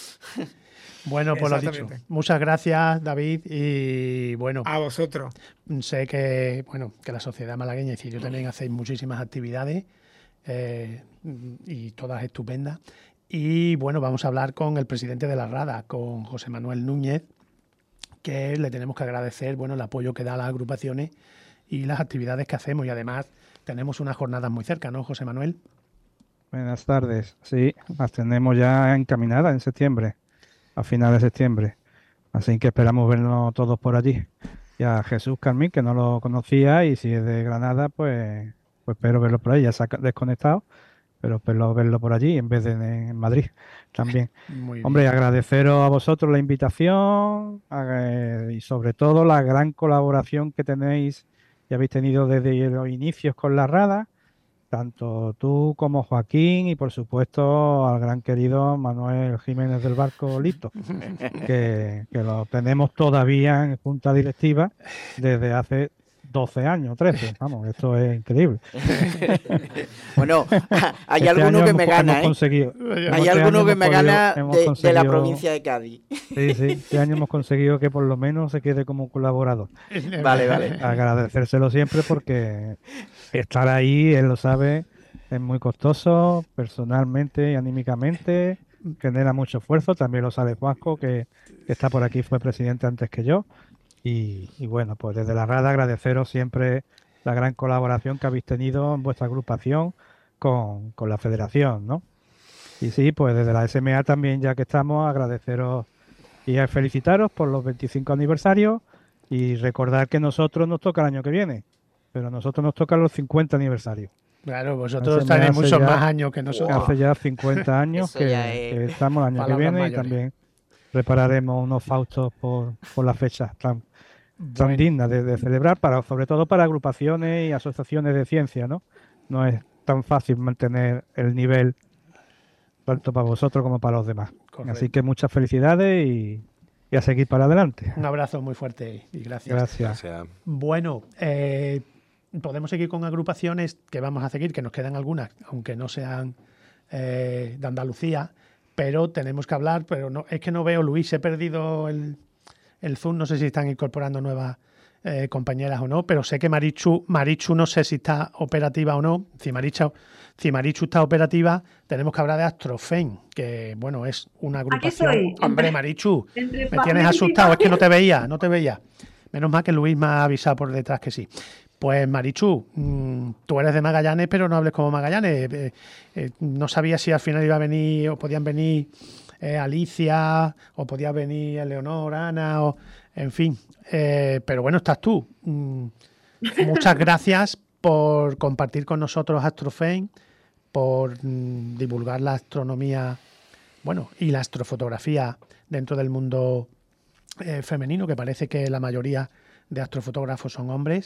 Bueno, pues lo dicho. Exactamente. Muchas gracias, David. Y bueno, A vosotros. sé que bueno que la Sociedad Malagueña y Cirio también hacéis muchísimas actividades eh, y todas estupendas. Y bueno, vamos a hablar con el presidente de la RADA, con José Manuel Núñez, que le tenemos que agradecer bueno el apoyo que da a las agrupaciones y las actividades que hacemos. Y además tenemos unas jornadas muy cerca, ¿no, José Manuel? Buenas tardes. Sí, las tenemos ya encaminadas en septiembre, a finales de septiembre. Así que esperamos vernos todos por allí. Y a Jesús Carmín, que no lo conocía, y si es de Granada, pues, pues espero verlo por ahí. Ya se ha desconectado, pero espero verlo por allí en vez de en, en Madrid también. Muy bien. Hombre, agradeceros a vosotros la invitación eh, y sobre todo la gran colaboración que tenéis y habéis tenido desde los inicios con la RADA. Tanto tú como Joaquín y por supuesto al gran querido Manuel Jiménez del Barco Lito, que, que lo tenemos todavía en junta directiva desde hace doce años, trece. Vamos, esto es increíble. Bueno, hay Este alguno año que hemos- me hemos gana, ¿eh? conseguido- Hay este alguno año que hemos me podido- gana hemos de, de la conseguido- provincia de Cádiz. Sí, sí, este año hemos conseguido que por lo menos se quede como colaborador. Vale, vale. Agradecérselo siempre porque estar ahí, él lo sabe, es muy costoso personalmente y anímicamente, genera mucho esfuerzo, también lo sabe Juanjo, que, que está por aquí, fue presidente antes que yo. Y, y bueno, pues desde la RADA agradeceros siempre la gran colaboración que habéis tenido en vuestra agrupación con, con la federación, ¿no? Y sí, pues desde la S M A también, ya que estamos, agradeceros Y a felicitaros por los veinticinco aniversarios y recordar que nosotros nos toca el año que viene, pero a nosotros nos tocan los cincuenta aniversarios. Claro, vosotros tenéis muchos ya, más años que nosotros. Hace ya cincuenta años que, que estamos el año que viene mayores. Y también prepararemos unos faustos por, por las fechas tan, tan bueno. dignas de, de celebrar, para, sobre todo para agrupaciones y asociaciones de ciencia, ¿no? No es tan fácil mantener el nivel tanto para vosotros como para los demás. Correcto. Así que muchas felicidades y, y a seguir para adelante. Un abrazo muy fuerte y gracias. Gracias. gracias. Bueno, eh, podemos seguir con agrupaciones que vamos a seguir, que nos quedan algunas, aunque no sean eh, de Andalucía, pero tenemos que hablar, pero no, es que no veo, Luis, he perdido el, el Zoom, no sé si están incorporando nuevas eh, compañeras o no, pero sé que Marichu, Marichu no sé si está operativa o no. Si Marichu, si Marichu está operativa, tenemos que hablar de Astrofen, que bueno, es una agrupación. Aquí estoy. Hombre, Marichu, me tienes asustado, es que no te veía, no te veía. Menos mal que Luis me ha avisado por detrás que sí. Pues Marichu, mmm, tú eres de Magallanes, pero no hables como Magallanes. Eh, eh, no sabía si al final iba a venir o podían venir eh, Alicia o podía venir Eleonor, Ana, o, en fin. Eh, pero bueno, estás tú. Mm, muchas gracias por compartir con nosotros Astrofen, por mm, divulgar la astronomía, bueno, y la astrofotografía dentro del mundo eh, femenino, que parece que la mayoría de astrofotógrafos son hombres.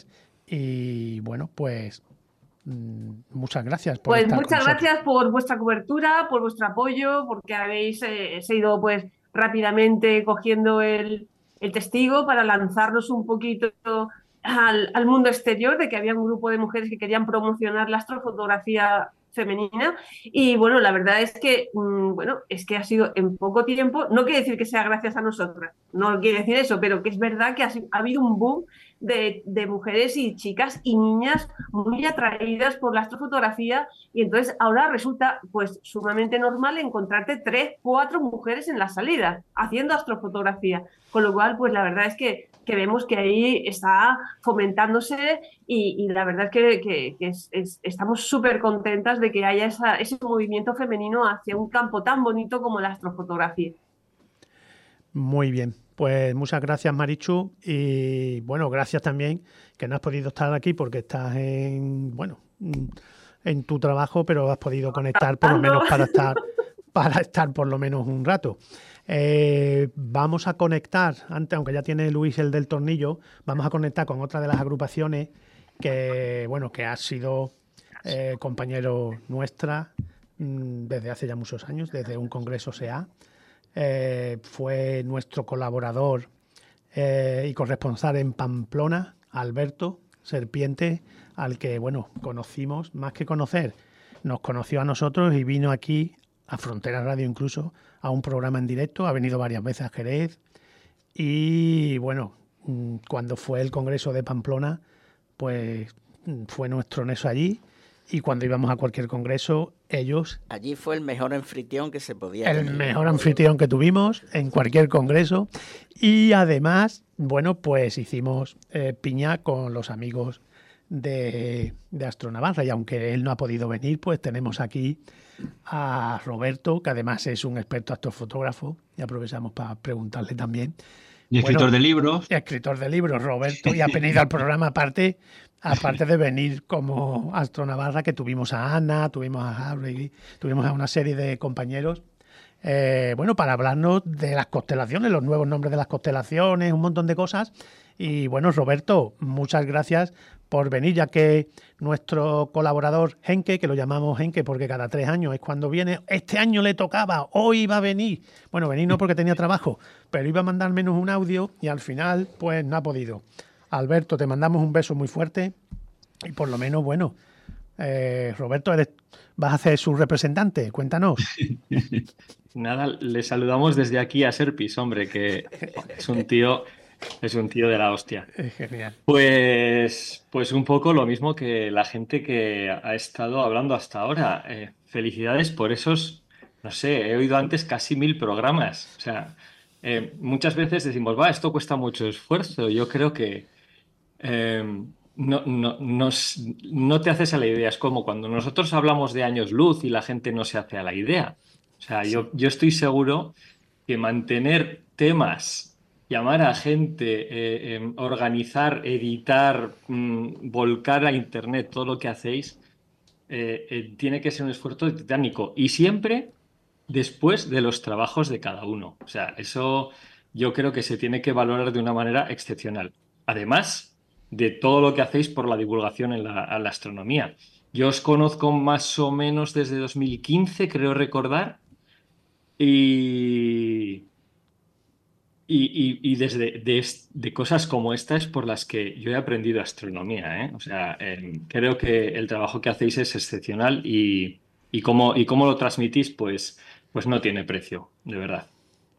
Y bueno, pues mmm, muchas gracias por Pues estar muchas con gracias por vuestra cobertura, por vuestro apoyo, porque habéis eh, ido pues rápidamente cogiendo el, el testigo para lanzarnos un poquito al, al mundo exterior, de que había un grupo de mujeres que querían promocionar la astrofotografía femenina. Y bueno, la verdad es que mmm, bueno, es que ha sido en poco tiempo, no quiere decir que sea gracias a nosotras, no quiere decir eso, pero que es verdad que ha, ha habido un boom de, de mujeres y chicas y niñas muy atraídas por la astrofotografía, y entonces ahora resulta pues sumamente normal encontrarte tres, cuatro mujeres en la salida haciendo astrofotografía, con lo cual pues la verdad es que que vemos que ahí está fomentándose y, y la verdad es que, que, que es, es, estamos súper contentas de que haya esa, ese movimiento femenino hacia un campo tan bonito como la astrofotografía. Muy bien, pues muchas gracias Marichu, y bueno, gracias también que no has podido estar aquí porque estás en, bueno, en tu trabajo, pero has podido conectar por lo menos para estar, para estar por lo menos un rato. Eh, vamos a conectar, antes, aunque ya tiene Luis el del tornillo, vamos a conectar con otra de las agrupaciones que, bueno, que ha sido eh, compañero nuestra mmm, desde hace ya muchos años, desde un congreso S E A. Eh, fue nuestro colaborador eh, y corresponsal en Pamplona, Alberto Serpiente, al que, bueno, conocimos, más que conocer, nos conoció a nosotros y vino aquí a Frontera Radio incluso, a un programa en directo, ha venido varias veces a Jerez y bueno, cuando fue el Congreso de Pamplona, pues fue nuestro nexo allí, y cuando íbamos a cualquier congreso, ellos... Allí fue el mejor anfitrión que se podía El tener. mejor anfitrión que tuvimos en cualquier congreso, y además, bueno, pues hicimos eh, piña con los amigos de, de Astronavarra, y aunque él no ha podido venir, pues tenemos aquí a Roberto, que además es un experto astrofotógrafo, y aprovechamos para preguntarle también. Y escritor bueno, de libros. Escritor de libros, Roberto, y ha venido al programa aparte, aparte de venir como Astronavarra, que tuvimos a Ana, tuvimos a Harry, tuvimos a una serie de compañeros, eh, bueno, para hablarnos de las constelaciones, los nuevos nombres de las constelaciones, un montón de cosas. Y bueno, Roberto, muchas gracias por venir, ya que nuestro colaborador Henke, que lo llamamos Henke porque cada tres años es cuando viene, este año le tocaba, hoy iba a venir, bueno, venir no porque tenía trabajo, pero iba a mandar menos un audio y al final pues no ha podido. Alberto, te mandamos un beso muy fuerte y por lo menos, bueno, eh, Roberto, eres, vas a ser su representante, cuéntanos. Nada, le saludamos desde aquí a Serpis, hombre, que es un tío... Es un tío de la hostia. Es genial. Pues, pues un poco lo mismo que la gente que ha estado hablando hasta ahora. Eh, felicidades por esos, no sé, he oído antes casi mil programas. O sea, eh, muchas veces decimos, va, esto cuesta mucho esfuerzo. Yo creo que eh, no, no, no, no te haces a la idea. Es como cuando nosotros hablamos de años luz y la gente no se hace a la idea. O sea, yo, yo estoy seguro que mantener temas, llamar a gente, eh, eh, organizar, editar, mm, volcar a internet todo lo que hacéis, eh, eh, tiene que ser un esfuerzo titánico y siempre después de los trabajos de cada uno. O sea, eso yo creo que se tiene que valorar de una manera excepcional. Además de todo lo que hacéis por la divulgación en la, en la astronomía. Yo os conozco más o menos desde dos mil quince, creo recordar, y, y, y- y desde de, es- de cosas como esta es por las que yo he aprendido astronomía, ¿eh? O sea, eh, creo que el trabajo que hacéis es excepcional y, y cómo, y cómo lo transmitís, pues, pues no tiene precio, de verdad.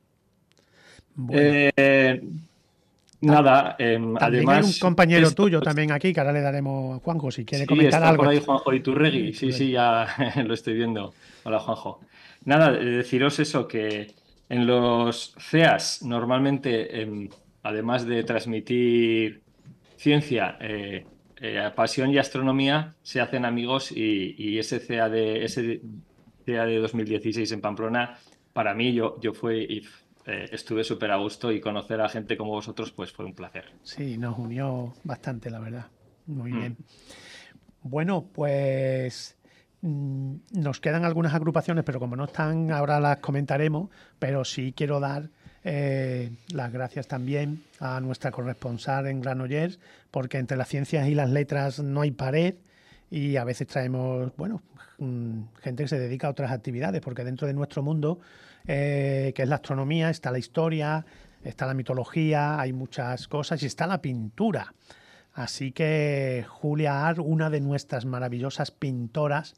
Bueno. Eh, nada, em, También hay un además... compañero esto- tuyo también aquí, que ahora le daremos a Juanjo, si quiere Sí, comentar está algo. por ahí Juanjo Iturregui. Sí, sí, ya lo estoy viendo. Hola, Juanjo. Nada, eh, deciros eso, que en los C E A S normalmente, em, además de transmitir ciencia, eh, eh, pasión y astronomía, se hacen amigos y, y ese C E A de, ese C E A de dos mil dieciséis en Pamplona, para mí yo, yo fui y eh, estuve súper a gusto y conocer a gente como vosotros pues fue un placer. Sí, nos unió bastante, la verdad. Muy Mm. bien. Bueno, pues mm, nos quedan algunas agrupaciones, pero como no están, ahora las comentaremos, pero sí quiero dar eh, las gracias también a nuestra corresponsal en Granollers, porque entre las ciencias y las letras no hay pared y a veces traemos, bueno, mm, gente que se dedica a otras actividades, porque dentro de nuestro mundo, eh, que es la astronomía, está la historia, está la mitología, hay muchas cosas y está la pintura. Así que Julia Ar, una de nuestras maravillosas pintoras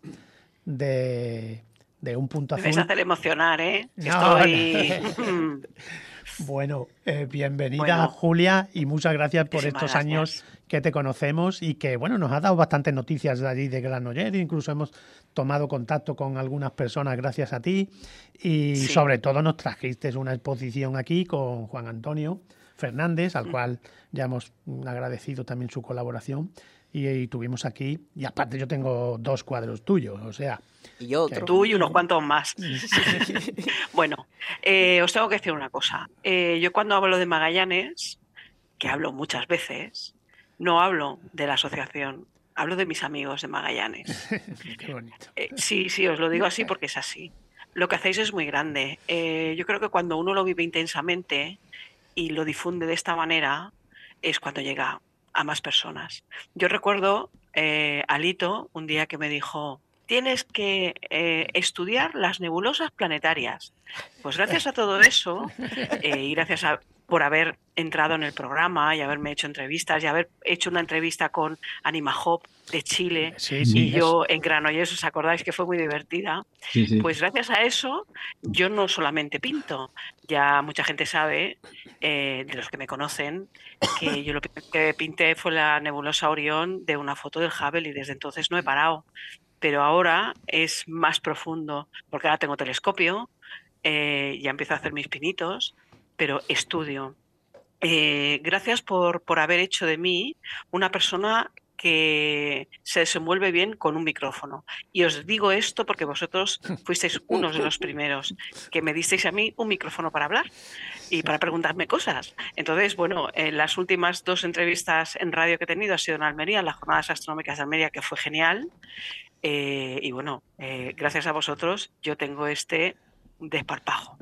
de, de Un Punto Me Azul. vais a hacer emocionar, ¿eh? Que No, estoy... Bueno, eh, bienvenida Bueno. Julia y muchas gracias por Muchísimas estos gracias. años que te conocemos y que, bueno, nos has dado bastantes noticias de allí de Granollers, incluso hemos tomado contacto con algunas personas gracias a ti y Sí. sobre todo nos trajiste una exposición aquí con Juan Antonio Fernández, al Mm. cual ya hemos mm, agradecido también su colaboración y, y tuvimos aquí, y aparte yo tengo dos cuadros tuyos, o sea... Y otro. Tú y unos cuantos más. Bueno, eh, os tengo que decir una cosa. Eh, yo cuando hablo de Magallanes, que hablo muchas veces, no hablo de la asociación, hablo de mis amigos de Magallanes. Qué bonito. Eh, sí, sí, os lo digo así porque es así. Lo que hacéis es muy grande. Eh, yo creo que cuando uno lo vive intensamente y lo difunde de esta manera, es cuando llega a más personas. Yo recuerdo eh, a Lito un día que me dijo, tienes que eh, estudiar las nebulosas planetarias. Pues gracias a todo eso eh, y gracias a, por haber entrado en el programa y haberme hecho entrevistas y haber hecho una entrevista con Anima Hop de Chile Sí, sí, y yo en Granollers, ¿os acordáis que fue muy divertida? Sí, sí. Pues gracias a eso yo no solamente pinto, ya mucha gente sabe, eh, de los que me conocen, que yo lo que pinté fue la nebulosa Orión de una foto del Hubble y desde entonces no he parado. Pero ahora es más profundo, porque ahora tengo telescopio, eh, ya empiezo a hacer mis pinitos, pero estudio. Eh, gracias por, por haber hecho de mí una persona que se desenvuelve bien con un micrófono. Y os digo esto porque vosotros fuisteis unos de los primeros que me disteis a mí un micrófono para hablar y para preguntarme cosas. Entonces, bueno, en las últimas dos entrevistas en radio que he tenido ha sido en Almería, en las Jornadas Astronómicas de Almería, que fue genial. Eh, y bueno, eh, gracias a vosotros yo tengo este desparpajo.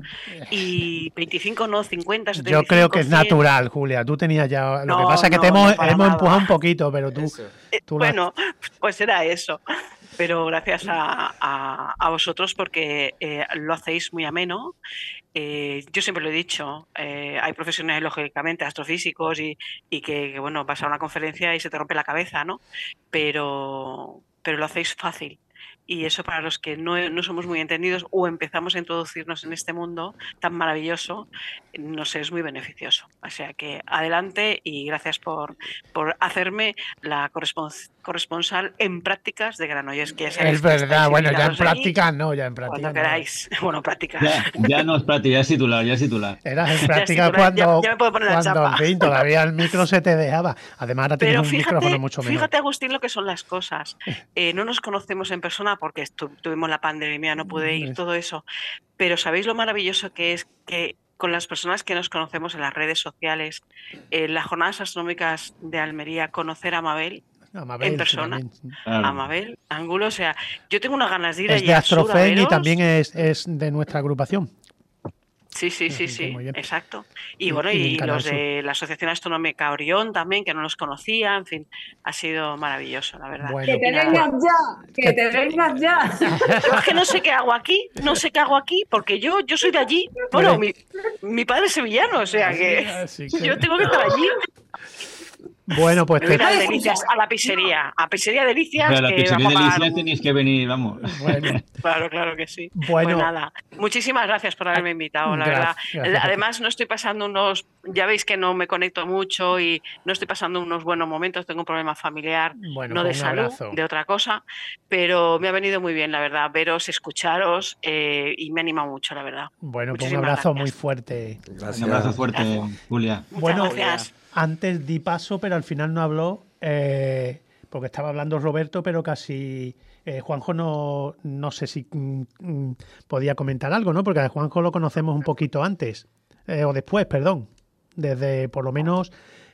Y veinticinco no, cincuenta, setenta y Yo cinco, creo que es cien. natural, Julia. Tú tenías ya. Lo que No, pasa es que no, te hemos, no, para hemos nada. empujado un poquito, pero tú. Eh, tú lo has- bueno, pues era eso. Pero gracias a, a- a vosotros porque eh, lo hacéis muy ameno. Eh, yo siempre lo he dicho, eh, hay profesionales, lógicamente, astrofísicos y, y que, que, bueno, vas a una conferencia y se te rompe la cabeza, ¿no? Pero, pero lo hacéis fácil. Y eso para los que no, no somos muy entendidos o empezamos a introducirnos en este mundo tan maravilloso, nos es muy beneficioso. O sea que adelante y gracias por, por hacerme la correspons- corresponsal en prácticas de Granollers. Que ya sabéis Es que verdad, estáis bueno, ya en invitados allí práctica no, ya en práctica cuando no. queráis. Bueno, prácticas. Ya, ya no es práctica, ya es titular, ya es titular. Eras en Ya práctica sí, ya- cuando, ya me puedo poner la cuando en chapa. fin, todavía el micro se te dejaba. Además, ahora tienes Pero un fíjate, micrófono mucho mejor. fíjate, Agustín, lo que son las cosas. Eh, no nos conocemos en persona porque estu- tuvimos la pandemia, no pude ir, todo eso. Pero ¿sabéis lo maravilloso que es que con las personas que nos conocemos en las redes sociales, en las jornadas astronómicas de Almería, conocer a Mabel Mabel, en persona, sí, a claro. Mabel Angulo, o sea, yo tengo unas ganas de ir Es allí de al sur a Astrofén y veros. también es, es de nuestra agrupación. Sí, sí, sí, Así que sí, muy bien. exacto. Y Y- bueno, y y, en Canal los Sur. de la Asociación Astronómica Orión también, que no los conocía, en fin, ha sido maravilloso, la verdad. Bueno, Que te Y nada, vengas ya, que te vengas ya. yo es que no sé qué hago aquí, no sé qué hago aquí, porque yo, yo soy de allí. Bueno, mi, mi padre es sevillano, o sea que, Así que- yo tengo que estar allí. Bueno, pues Me te... voy a ir a Delicias, a la pizzería, a Pizzería Delicias, Pero a la que pizzería vamos de a pagar Delicias un- tenéis que venir, vamos. Bueno, Claro, claro que sí. Bueno. Pues nada, muchísimas gracias por haberme invitado, la Gra- verdad. gracias a ti. Además, no estoy pasando unos, ya veis que no me conecto mucho y no estoy pasando unos buenos momentos, tengo un problema familiar, Bueno, no pues de un salud, abrazo. de otra cosa, pero me ha venido muy bien, la verdad, veros, escucharos eh, y me anima mucho, la verdad. Bueno, pues un Muchísimas abrazo gracias. muy fuerte. Un abrazo fuerte, Julia. Bueno, gracias. antes di paso, pero al final no habló, eh, porque estaba hablando Roberto, pero casi eh, Juanjo no, no sé si mm, mm, podía comentar algo, ¿no? Porque a Juanjo lo conocemos un poquito antes, eh, o después, perdón, desde, por lo menos,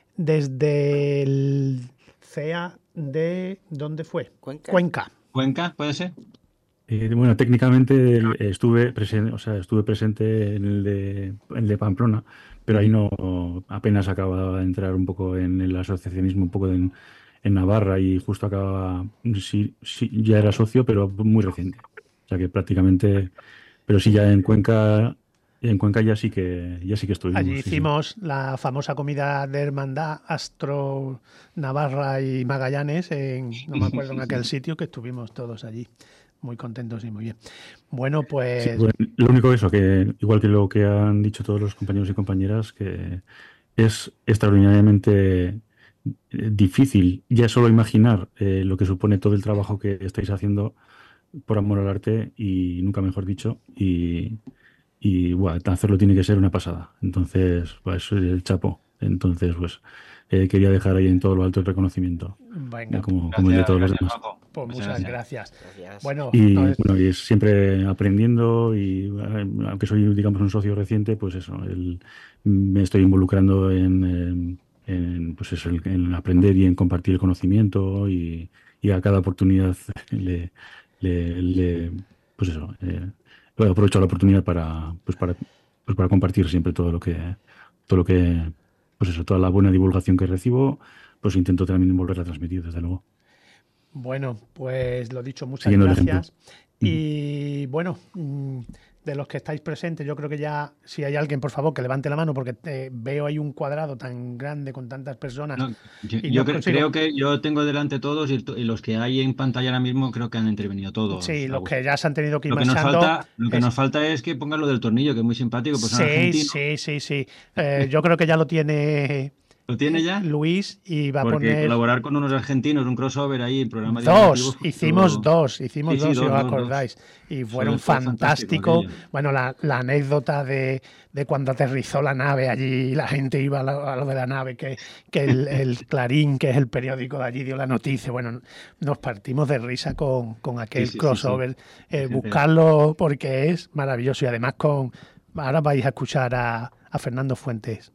desde el C E A de, ¿dónde fue? Cuenca. Cuenca. ¿Cuenca, puede ser? Eh, bueno, técnicamente eh, estuve presente, o sea, estuve presente en el de, en el de Pamplona, pero ahí no apenas acababa de entrar un poco en el asociacionismo, un poco en, en Navarra y justo acababa, sí, sí, ya era socio, pero muy reciente. O sea que prácticamente, pero sí ya en Cuenca, en Cuenca ya sí que ya sí que estuvimos. Allí sí, sí. hicimos la famosa comida de hermandad Astro Navarra y Magallanes, en, no me acuerdo en aquel sitio, que estuvimos todos allí. Muy contentos y muy bien. Bueno, pues... Sí, bueno, lo único eso, que igual que lo que han dicho todos los compañeros y compañeras, que es extraordinariamente eh, difícil ya solo imaginar eh, lo que supone todo el trabajo que estáis haciendo por amor al arte y nunca mejor dicho, y, y bueno, hacerlo tiene que ser una pasada. Entonces, pues el chapo. Entonces, pues eh, quería dejar ahí en todo lo alto el reconocimiento, Venga, eh, como, como el de todos los demás. pues Muchas muchas gracias. gracias. Bueno, Y no es- bueno, y es siempre aprendiendo y eh, aunque soy, digamos, un socio reciente, pues eso, el- me estoy involucrando en, en- en, pues eso, en, en aprender y en compartir el conocimiento y, y a cada oportunidad le, le- le- pues eso, eh, aprovecho la oportunidad para, pues para, pues para compartir siempre todo lo que, todo lo que, pues eso, toda la buena divulgación que recibo, pues intento también volverla a transmitir, desde luego. Bueno, pues lo dicho, muchas Siguiendo el gracias. Y bueno, mm, de los que estáis presentes, yo creo que ya, si hay alguien, por favor, que levante la mano, porque eh, veo ahí un cuadrado tan grande con tantas personas. No, yo y yo no cre- consigo- creo que yo tengo delante todos y, to- y los que hay en pantalla ahora mismo creo que han intervenido todos. Sí, los Agus. que ya se han tenido que ir Lo que nos marchando. falta, lo que es- nos falta es que pongan lo del tornillo, que es muy simpático, pues son Sí, argentinos. sí, sí, sí. Eh, yo creo que ya lo tiene ¿Lo tiene ya? Luis y va a Porque poner colaborar con unos argentinos, un crossover ahí, en programa dos, hicimos dos, hicimos Sí, sí, dos, si dos, os dos, acordáis. Y fueron Fue- fue fantástico fantásticos. aquello. Bueno, la, la anécdota de, de cuando aterrizó la nave allí, la gente iba a lo, a lo de la nave, que, que el, el Clarín, que es el periódico de allí, dio la noticia. Bueno, nos partimos de risa con, con aquel Sí, sí, sí, crossover. sí. Eh, Gente- buscarlo porque es maravilloso y además con... Ahora vais a escuchar a, a Fernando Fuentes.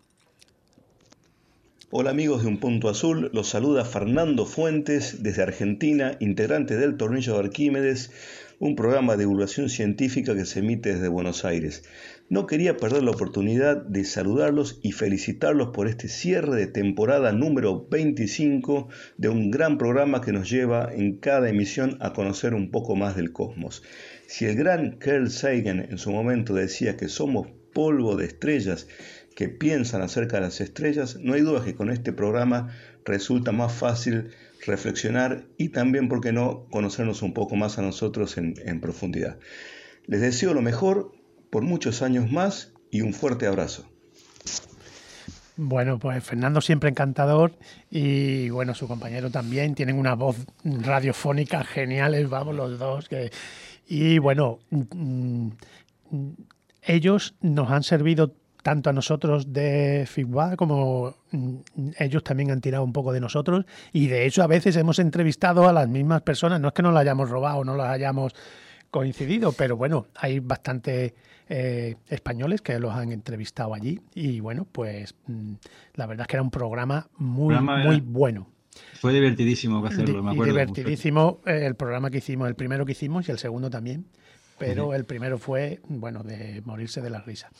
Hola amigos de Un Punto Azul, los saluda Fernando Fuentes desde Argentina, integrante del Tornillo de Arquímedes, un programa de divulgación científica que se emite desde Buenos Aires. No quería perder la oportunidad de saludarlos y felicitarlos por este cierre de temporada número veinticinco de un gran programa que nos lleva en cada emisión a conocer un poco más del cosmos. Si el gran Carl Sagan en su momento decía que somos polvo de estrellas que piensan acerca de las estrellas, no hay duda que con este programa resulta más fácil reflexionar y también, ¿por qué no?, conocernos un poco más a nosotros en, en profundidad. Les deseo lo mejor por muchos años más y un fuerte abrazo. Bueno, pues Fernando siempre encantador y bueno, su compañero también, tienen una voz radiofónica geniales, vamos los dos. Que, y bueno, mm, mm, ellos nos han servido tanto a nosotros de feedback como mm, ellos también han tirado un poco de nosotros y de hecho a veces hemos entrevistado a las mismas personas, no es que nos las hayamos robado, no las hayamos coincidido, pero bueno, hay bastantes eh, españoles que los han entrevistado allí y bueno, pues mm, la verdad es que era un programa muy, Programa muy era- bueno. Fue divertidísimo hacerlo, me Y acuerdo. divertidísimo eh, el programa que hicimos, el primero que hicimos y el segundo también, pero Ujú. el primero fue, bueno, de morirse de la risa.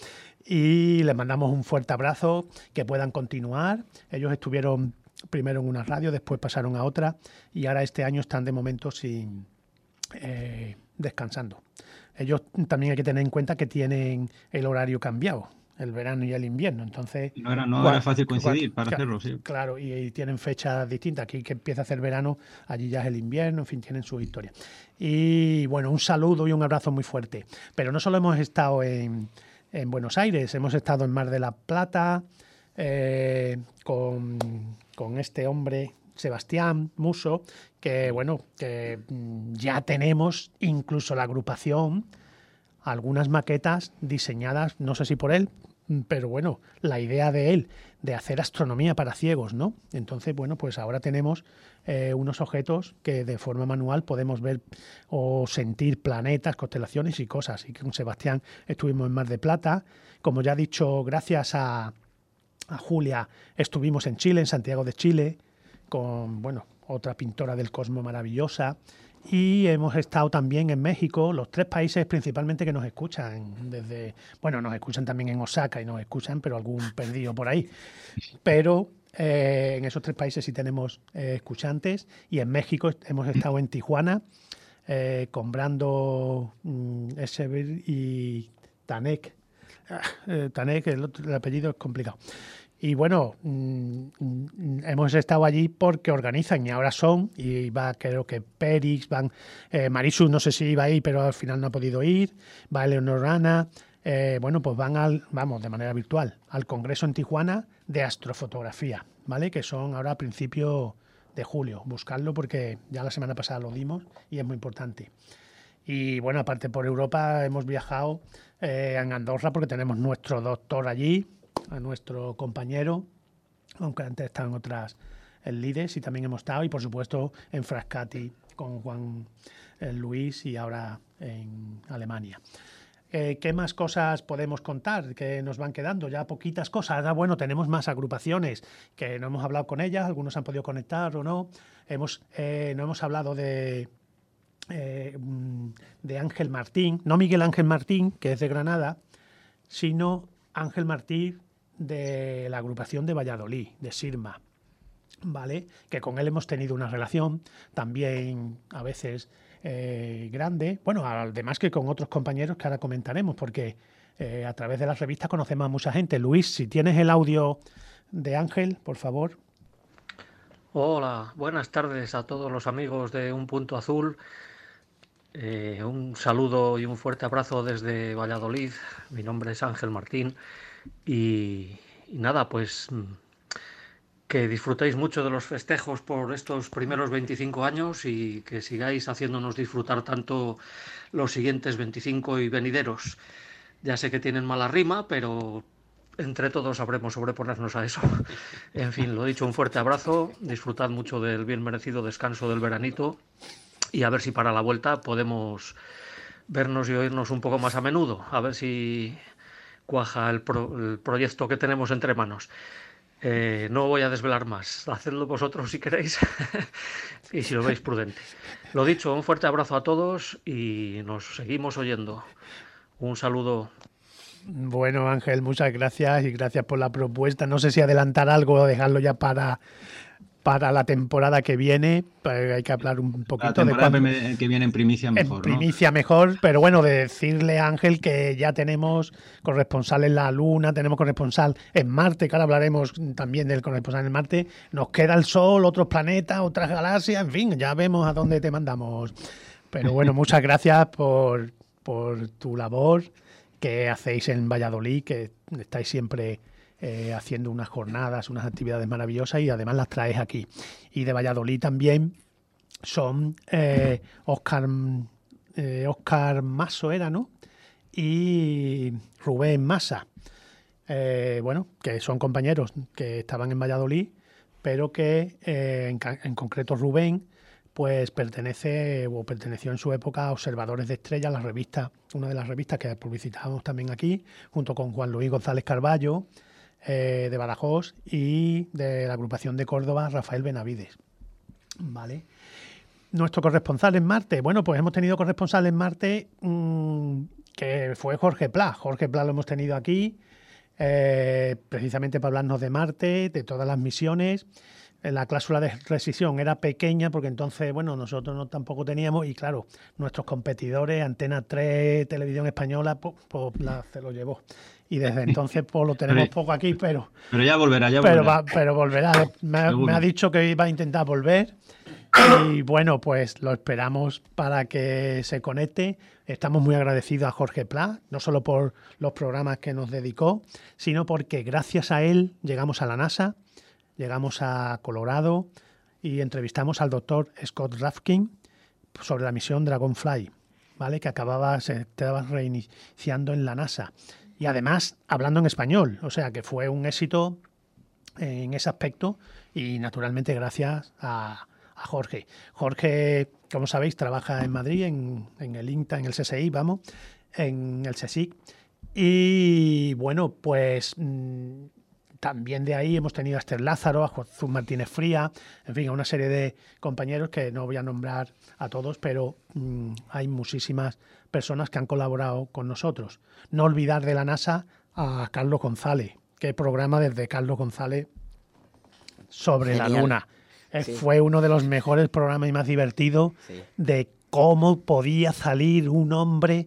Y les mandamos un fuerte abrazo, que puedan continuar. Ellos estuvieron primero en una radio, después pasaron a otra y ahora este año están de momento sin eh, descansando. Ellos también hay que tener en cuenta que tienen el horario cambiado, el verano y el invierno, entonces No era, no cua- era fácil cua- coincidir para ca- hacerlo, sí. Claro, y, y tienen fechas distintas. Aquí que empieza a hacer verano, allí ya es el invierno, en fin, tienen su historia. Y bueno, un saludo y un abrazo muy fuerte. Pero no solo hemos estado en, en Buenos Aires, hemos estado en Mar de la Plata, eh, con, con este hombre, Sebastián Muso, que bueno, que mm, ya tenemos incluso la agrupación, algunas maquetas diseñadas, no sé si por él, pero bueno, la idea de él de hacer astronomía para ciegos, ¿no? Entonces, bueno, pues ahora tenemos eh, unos objetos que de forma manual podemos ver o sentir planetas, constelaciones y cosas. Y con Sebastián estuvimos en Mar de Plata. Como ya he dicho, gracias a, a Julia estuvimos en Chile, en Santiago de Chile, con, bueno, otra pintora del cosmos maravillosa. Y hemos estado también en México, los tres países principalmente que nos escuchan desde, bueno, nos escuchan también en Osaka y nos escuchan, pero algún perdido por ahí. Pero eh, en esos tres países sí tenemos eh, escuchantes y en México est- hemos estado en Tijuana eh, con Brando mm, Esever y Tanek. Ah, eh, Tanek, el, otro- el apellido es complicado. Y bueno, mm, mm, hemos estado allí porque organizan y ahora son, y va creo que Perix, van, eh, Marisu no sé si iba ahí, pero al final no ha podido ir, va Eleonorana, eh, bueno, pues van al, vamos, de manera virtual, al Congreso en Tijuana de Astrofotografía, ¿vale? Que son ahora a principios de julio, buscarlo porque ya la semana pasada lo dimos y es muy importante. Y bueno, aparte por Europa hemos viajado eh, en Andorra porque tenemos nuestro doctor allí, a nuestro compañero, aunque antes estaban otras el Lides y también hemos estado, y por supuesto en Frascati con Juan eh, Luis y ahora en Alemania. Eh, ¿Qué más cosas podemos contar que nos van quedando? Ya poquitas cosas. Ahora, bueno, tenemos más agrupaciones que no hemos hablado con ellas, algunos han podido conectar o no. Hemos, eh, no hemos hablado de, eh, de Ángel Martín, no Miguel Ángel Martín, que es de Granada, sino Ángel Martín de la agrupación de Valladolid, de Sirma, ¿vale? Que con él hemos tenido una relación también a veces eh, grande, bueno, además que con otros compañeros que ahora comentaremos, porque eh, a través de las revistas conocemos a mucha gente. Luis, si tienes el audio de Ángel, por favor. Hola, buenas tardes a todos los amigos de Un Punto Azul. Eh, un saludo y un fuerte abrazo desde Valladolid. Mi nombre es Ángel Martín y, y nada, pues mm, que disfrutéis mucho de los festejos por estos primeros veinticinco años y que sigáis haciéndonos disfrutar tanto los siguientes veinticinco y venideros. Ya sé que tienen mala rima, pero entre todos sabremos sobreponernos a eso. En fin, lo dicho, un fuerte abrazo, disfrutad mucho del bien merecido descanso del veranito y a ver si para la vuelta podemos vernos y oírnos un poco más a menudo, a ver si cuaja el, pro- el proyecto que tenemos entre manos. Eh, no voy a desvelar más, hacedlo vosotros si queréis y si lo veis prudente. Lo dicho, un fuerte abrazo a todos y nos seguimos oyendo. Un saludo. Bueno, Ángel, muchas gracias y gracias por la propuesta. No sé si adelantar algo o dejarlo ya para, para la temporada que viene. Pero hay que hablar un poquito La de temporada cuándo. prime- que viene en primicia mejor, ¿no? Primicia mejor, pero bueno, de decirle a Ángel que ya tenemos corresponsal en la Luna, tenemos corresponsal en Marte, que ahora hablaremos también del corresponsal en Marte. Nos queda el Sol, otros planetas, otras galaxias, en fin, ya vemos a dónde te mandamos. Pero bueno, muchas gracias por, por tu labor que hacéis en Valladolid, que estáis siempre eh, haciendo unas jornadas, unas actividades maravillosas y además las traes aquí. Y de Valladolid también son eh, Óscar, eh, Óscar Maso era, ¿no? Y Rubén Massa. Eh, bueno, que son compañeros que estaban en Valladolid, pero que eh, en, ca- en concreto Rubén, pues pertenece o perteneció en su época a Observadores de Estrellas, la revista, una de las revistas que publicitábamos también aquí, junto con Juan Luis González Carballo, eh, de Badajoz, y de la agrupación de Córdoba, Rafael Benavides. Vale. Nuestro corresponsal en Marte, bueno, pues hemos tenido corresponsal en Marte mmm, que fue Jorge Pla. Jorge Pla lo hemos tenido aquí, eh, precisamente para hablarnos de Marte, de todas las misiones. La cláusula de rescisión era pequeña porque entonces, bueno, nosotros no tampoco teníamos, y claro, nuestros competidores, Antena tres, Televisión Española, pues, pues la, se lo llevó. Y desde entonces pues lo tenemos pero, poco aquí, pero... Pero ya volverá, ya pero volverá. Va, pero volverá. Me, me ha dicho que iba a intentar volver. Y bueno, pues lo esperamos para que se conecte. Estamos muy agradecidos a Jorge Pla, no solo por los programas que nos dedicó, sino porque gracias a él llegamos a la NASA, llegamos a Colorado y entrevistamos al doctor Scott Rafkin sobre la misión Dragonfly, ¿vale? Que acababa, se estaba reiniciando en la NASA. Y además hablando en español, o sea que fue un éxito en ese aspecto y naturalmente gracias a, a Jorge. Jorge, como sabéis, trabaja en Madrid, en, en el INTA, en el C S I, vamos, en el CSIC. Y bueno, pues... Mmm, también de ahí hemos tenido a Esther Lázaro, a Jesús Martínez Fría, en fin, a una serie de compañeros que no voy a nombrar a todos, pero mmm, hay muchísimas personas que han colaborado con nosotros. No olvidar de la NASA a Carlos González, que programa desde Carlos González sobre Genial. La Luna. Sí. Fue uno de los mejores programas y más divertidos sí. de cómo podía salir un hombre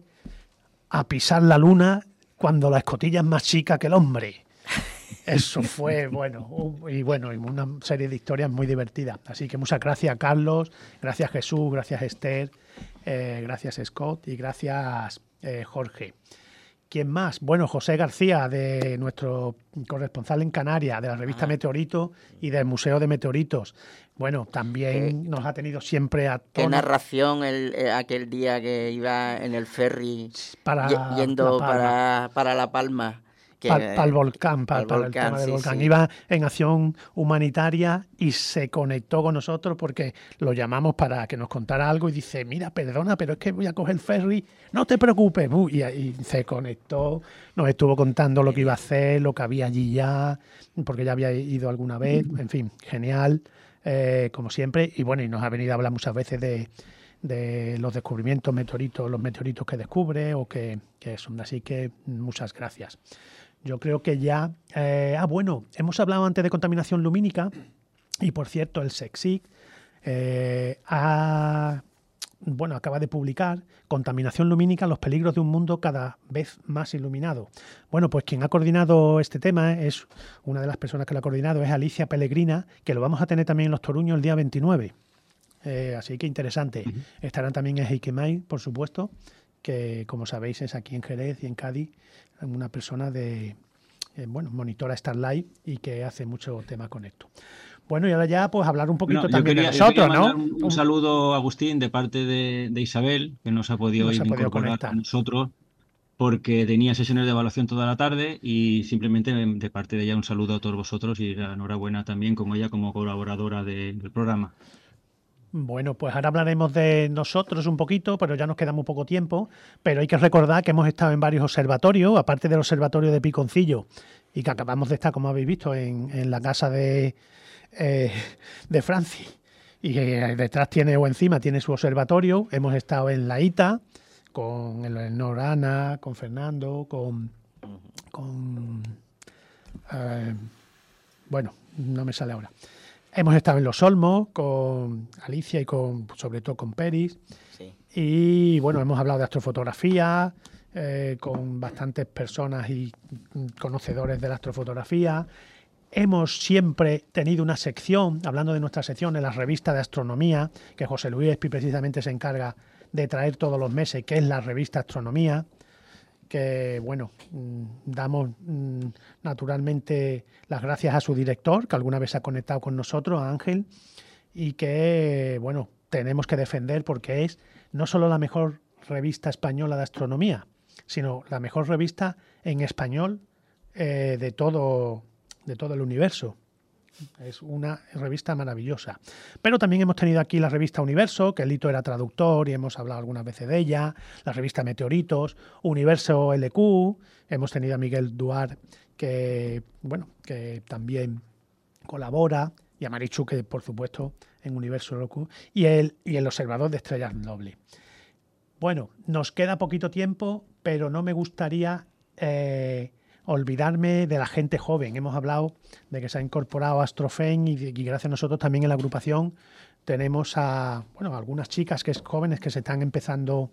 a pisar la Luna cuando la escotilla es más chica que el hombre. Eso fue, bueno, y bueno, y una serie de historias muy divertidas. Así que muchas gracias, Carlos, gracias Jesús, gracias Esther, eh, gracias Scott y gracias eh, Jorge. ¿Quién más? Bueno, José García, de nuestro corresponsal en Canarias, de la revista ah. Meteorito y del Museo de Meteoritos. Bueno, también eh, nos ha tenido siempre a tono. Qué narración el, eh, aquel día que iba en el ferry para yendo la para, para La Palma. Para pa el volcán, para, para el tema del sí, volcán. Sí. Iba en acción humanitaria y se conectó con nosotros porque lo llamamos para que nos contara algo y dice, mira, perdona, pero es que voy a coger el ferry, no te preocupes. Y, y se conectó, nos estuvo contando lo que iba a hacer, lo que había allí ya, porque ya había ido alguna vez, en fin, genial, eh, como siempre. Y bueno, y nos ha venido a hablar muchas veces de, de los descubrimientos meteoritos, los meteoritos que descubre o que, que son. Así que muchas gracias. Yo creo que ya... Eh, ah, bueno, hemos hablado antes de contaminación lumínica y, por cierto, el CSIC eh, ha, bueno, acaba de publicar Contaminación lumínica, los peligros de un mundo cada vez más iluminado. Bueno, pues quien ha coordinado este tema es una de las personas que lo ha coordinado, es Alicia Pellegrina, que lo vamos a tener también en Los Toruños el día veintinueve. Eh, así que interesante. Uh-huh. Estarán también en Jiquemay, por supuesto, que como sabéis es aquí en Jerez y en Cádiz, una persona de, eh, bueno, monitora Starlight y que hace mucho tema con esto. Bueno, y ahora ya pues hablar un poquito bueno, también quería, de nosotros, ¿no? Un, un saludo, Agustín, de parte de, de Isabel, que no se ha podido, no se ha podido incorporar conectar con nosotros porque tenía sesiones de evaluación toda la tarde y simplemente de parte de ella un saludo a todos vosotros y la enhorabuena también como ella como colaboradora de, del programa. Bueno, pues ahora hablaremos de nosotros un poquito, pero ya nos queda muy poco tiempo. Pero hay que recordar que hemos estado en varios observatorios, aparte del observatorio de Piconcillo, y que acabamos de estar, como habéis visto, en, en la casa de, eh, de Franci. Y eh, detrás tiene, o encima tiene su observatorio. Hemos estado en la ITA, con el Norana, con Fernando, con... con eh, bueno, no me sale ahora. Hemos estado en Los Olmos con Alicia y con sobre todo con Peris. Sí. Y bueno, hemos hablado de astrofotografía eh, con bastantes personas y conocedores de la astrofotografía. Hemos siempre tenido una sección, hablando de nuestra sección, en la revista de astronomía, que José Luis Espi precisamente se encarga de traer todos los meses, que es la revista Astronomía, que bueno, damos naturalmente las gracias a su director, que alguna vez se ha conectado con nosotros, a Ángel, y que bueno, tenemos que defender porque es no solo la mejor revista española de astronomía, sino la mejor revista en español eh, de todo, de todo el universo. Es una revista maravillosa. Pero también hemos tenido aquí la revista Universo, que Lito era traductor y hemos hablado algunas veces de ella, la revista Meteoritos, Universo L Q, hemos tenido a Miguel Duar, que, bueno, que también colabora, y a Marichu, que por supuesto en Universo L Q, y el, y el Observador de Estrellas Doble. Bueno, nos queda poquito tiempo, pero no me gustaría eh, olvidarme de la gente joven. Hemos hablado de que se ha incorporado Astrofen y, y gracias a nosotros también en la agrupación tenemos a bueno, algunas chicas que es jóvenes que se están empezando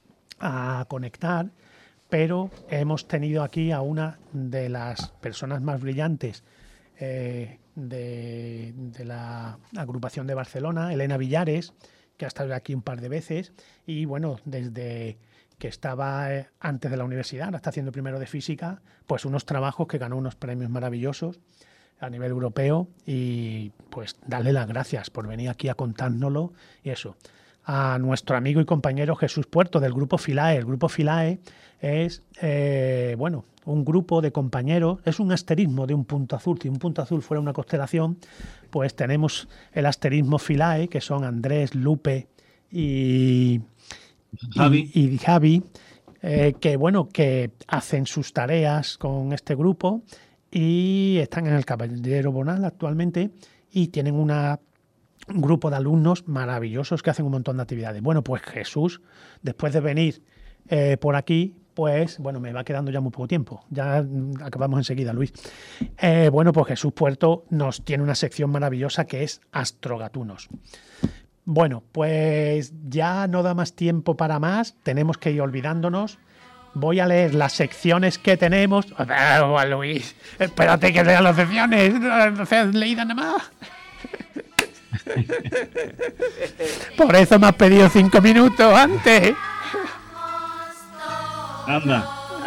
a conectar, pero hemos tenido aquí a una de las personas más brillantes eh, de, de la agrupación de Barcelona, Elena Villares, que ha estado aquí un par de veces y bueno, desde que estaba eh, antes de la universidad, ahora está haciendo primero de física, pues unos trabajos que ganó unos premios maravillosos a nivel europeo y pues darle las gracias por venir aquí a contárnoslo y eso. A nuestro amigo y compañero Jesús Puerto del Grupo Philae. El Grupo Philae es, eh, bueno, un grupo de compañeros, es un asterismo de un punto azul. Si un punto azul fuera una constelación, pues tenemos el asterismo Philae, que son Andrés, Lupe y Javi, y, y Javi eh, que, bueno, que hacen sus tareas con este grupo y están en el Caballero Bonal actualmente y tienen una un grupo de alumnos maravillosos que hacen un montón de actividades. Bueno, pues Jesús, después de venir eh, por aquí, pues, bueno, me va quedando ya muy poco tiempo. Ya acabamos enseguida, Luis. Eh, bueno, pues Jesús Puerto nos tiene una sección maravillosa que es Astrogatunos. Bueno, pues ya no da más tiempo para más. Tenemos que ir olvidándonos. Voy a leer las secciones que tenemos. Oh, Luis, espérate que lea las secciones. No seas leída nada más. Por eso me has pedido cinco minutos antes. Anda.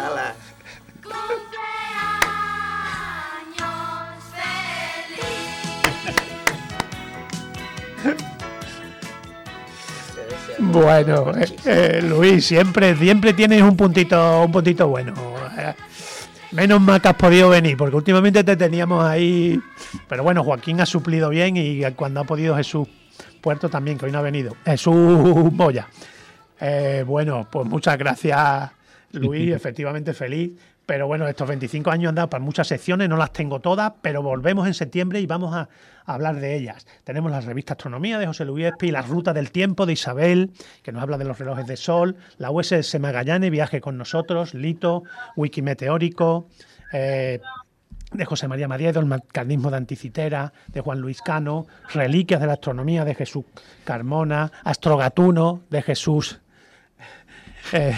Bueno, eh, eh, Luis, siempre, siempre tienes un puntito, un puntito bueno. Eh, menos mal que has podido venir, porque últimamente te teníamos ahí. Pero bueno, Joaquín ha suplido bien y cuando ha podido Jesús Puerto también, que hoy no ha venido. Jesús Moya. Eh, bueno, pues muchas gracias, Luis, efectivamente feliz. Pero bueno, estos veinticinco años han dado para muchas secciones, no las tengo todas, pero volvemos en septiembre y vamos a, a hablar de ellas. Tenemos la revista Astronomía de José Luis Espi, la Ruta del Tiempo de Isabel, que nos habla de los relojes de sol, la U S S Magallanes, Viaje con nosotros, Lito, Wiki Meteórico, eh, de José María Madiedo, el mecanismo de Anticitera, de Juan Luis Cano, Reliquias de la Astronomía de Jesús Carmona, Astrogatuno de Jesús, eh,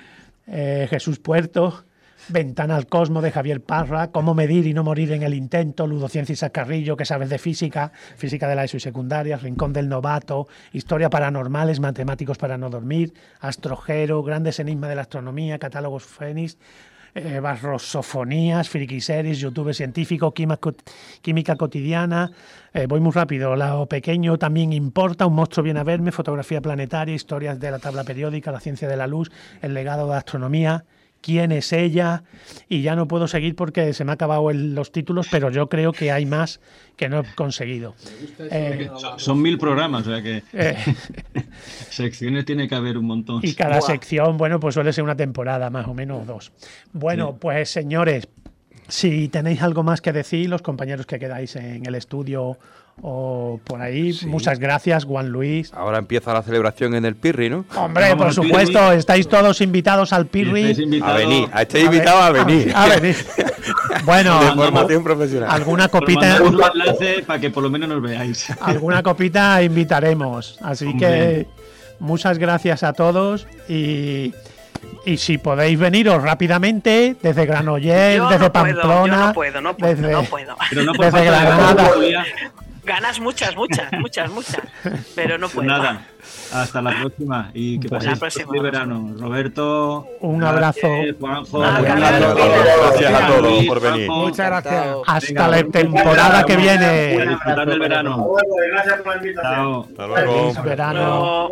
eh, Jesús Puerto, Ventana al Cosmos de Javier Parra, Cómo medir y no morir en el intento, Ludociencia y Sacarrillo, que sabes de física, física de la ESO y secundaria, Rincón del Novato, Historia paranormales, Matemáticos para no dormir, Astrogero, Grandes enigmas de la astronomía, Catálogos Fénix, eh, Barrosofonías, Frikiseries, YouTube científico, química, química cotidiana, eh, voy muy rápido, Lo pequeño también importa, Un monstruo viene a verme, Fotografía planetaria, Historias de la tabla periódica, La ciencia de la luz, El legado de la astronomía, Quién es ella, y ya no puedo seguir porque se me han acabado el, los títulos, pero yo creo que hay más que no he conseguido. Eh, son, son mil programas, o sea que eh, secciones tiene que haber un montón. Y cada Buah. sección, bueno, pues suele ser una temporada más o menos, o dos. Bueno, sí. Pues señores, si tenéis algo más que decir, los compañeros que quedáis en el estudio o por ahí, sí. Muchas gracias, Juan Luis. Ahora empieza la celebración en el Pirri, ¿no? Hombre, por supuesto, Pirri. Estáis todos invitados al Pirri. Invitado. A venir, estáis invitados a venir. A, a venir. Bueno, de formación profesional. Alguna copita. Un enlace para que por lo menos nos veáis. Alguna copita invitaremos. Así Hombre. que muchas gracias a todos y. Y si podéis veniros rápidamente desde Granollers, yo desde no Pamplona, puedo, yo no puedo, no puedo, desde, no puedo. Pero no desde Granada. Ganas muchas, muchas, muchas, muchas, pero no puedo. Nada, hasta la próxima y que paséis el verano. Roberto, un abrazo. Gracias, Juanjo, ah, gracias a todos por venir. Muchas gracias. Hasta la temporada que viene. Disfrutar del verano. Gracias por la invitación. Chao. Hasta luego. Feliz verano.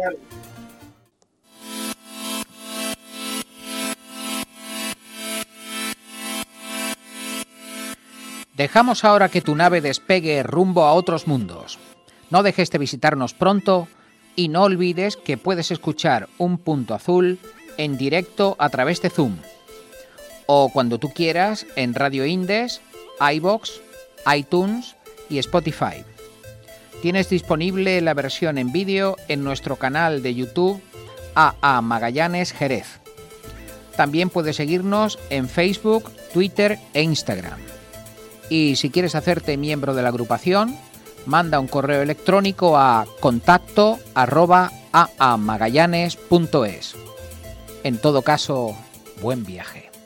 Dejamos ahora que tu nave despegue rumbo a otros mundos. No dejes de visitarnos pronto y no olvides que puedes escuchar Un Punto Azul en directo a través de Zoom o cuando tú quieras en Radio Indes, iVoox, iTunes y Spotify. Tienes disponible la versión en vídeo en nuestro canal de YouTube A A Magallanes Jerez. También puedes seguirnos en Facebook, Twitter e Instagram. Y si quieres hacerte miembro de la agrupación, manda un correo electrónico a contacto arroba aamagallanes punto es. En todo caso, buen viaje.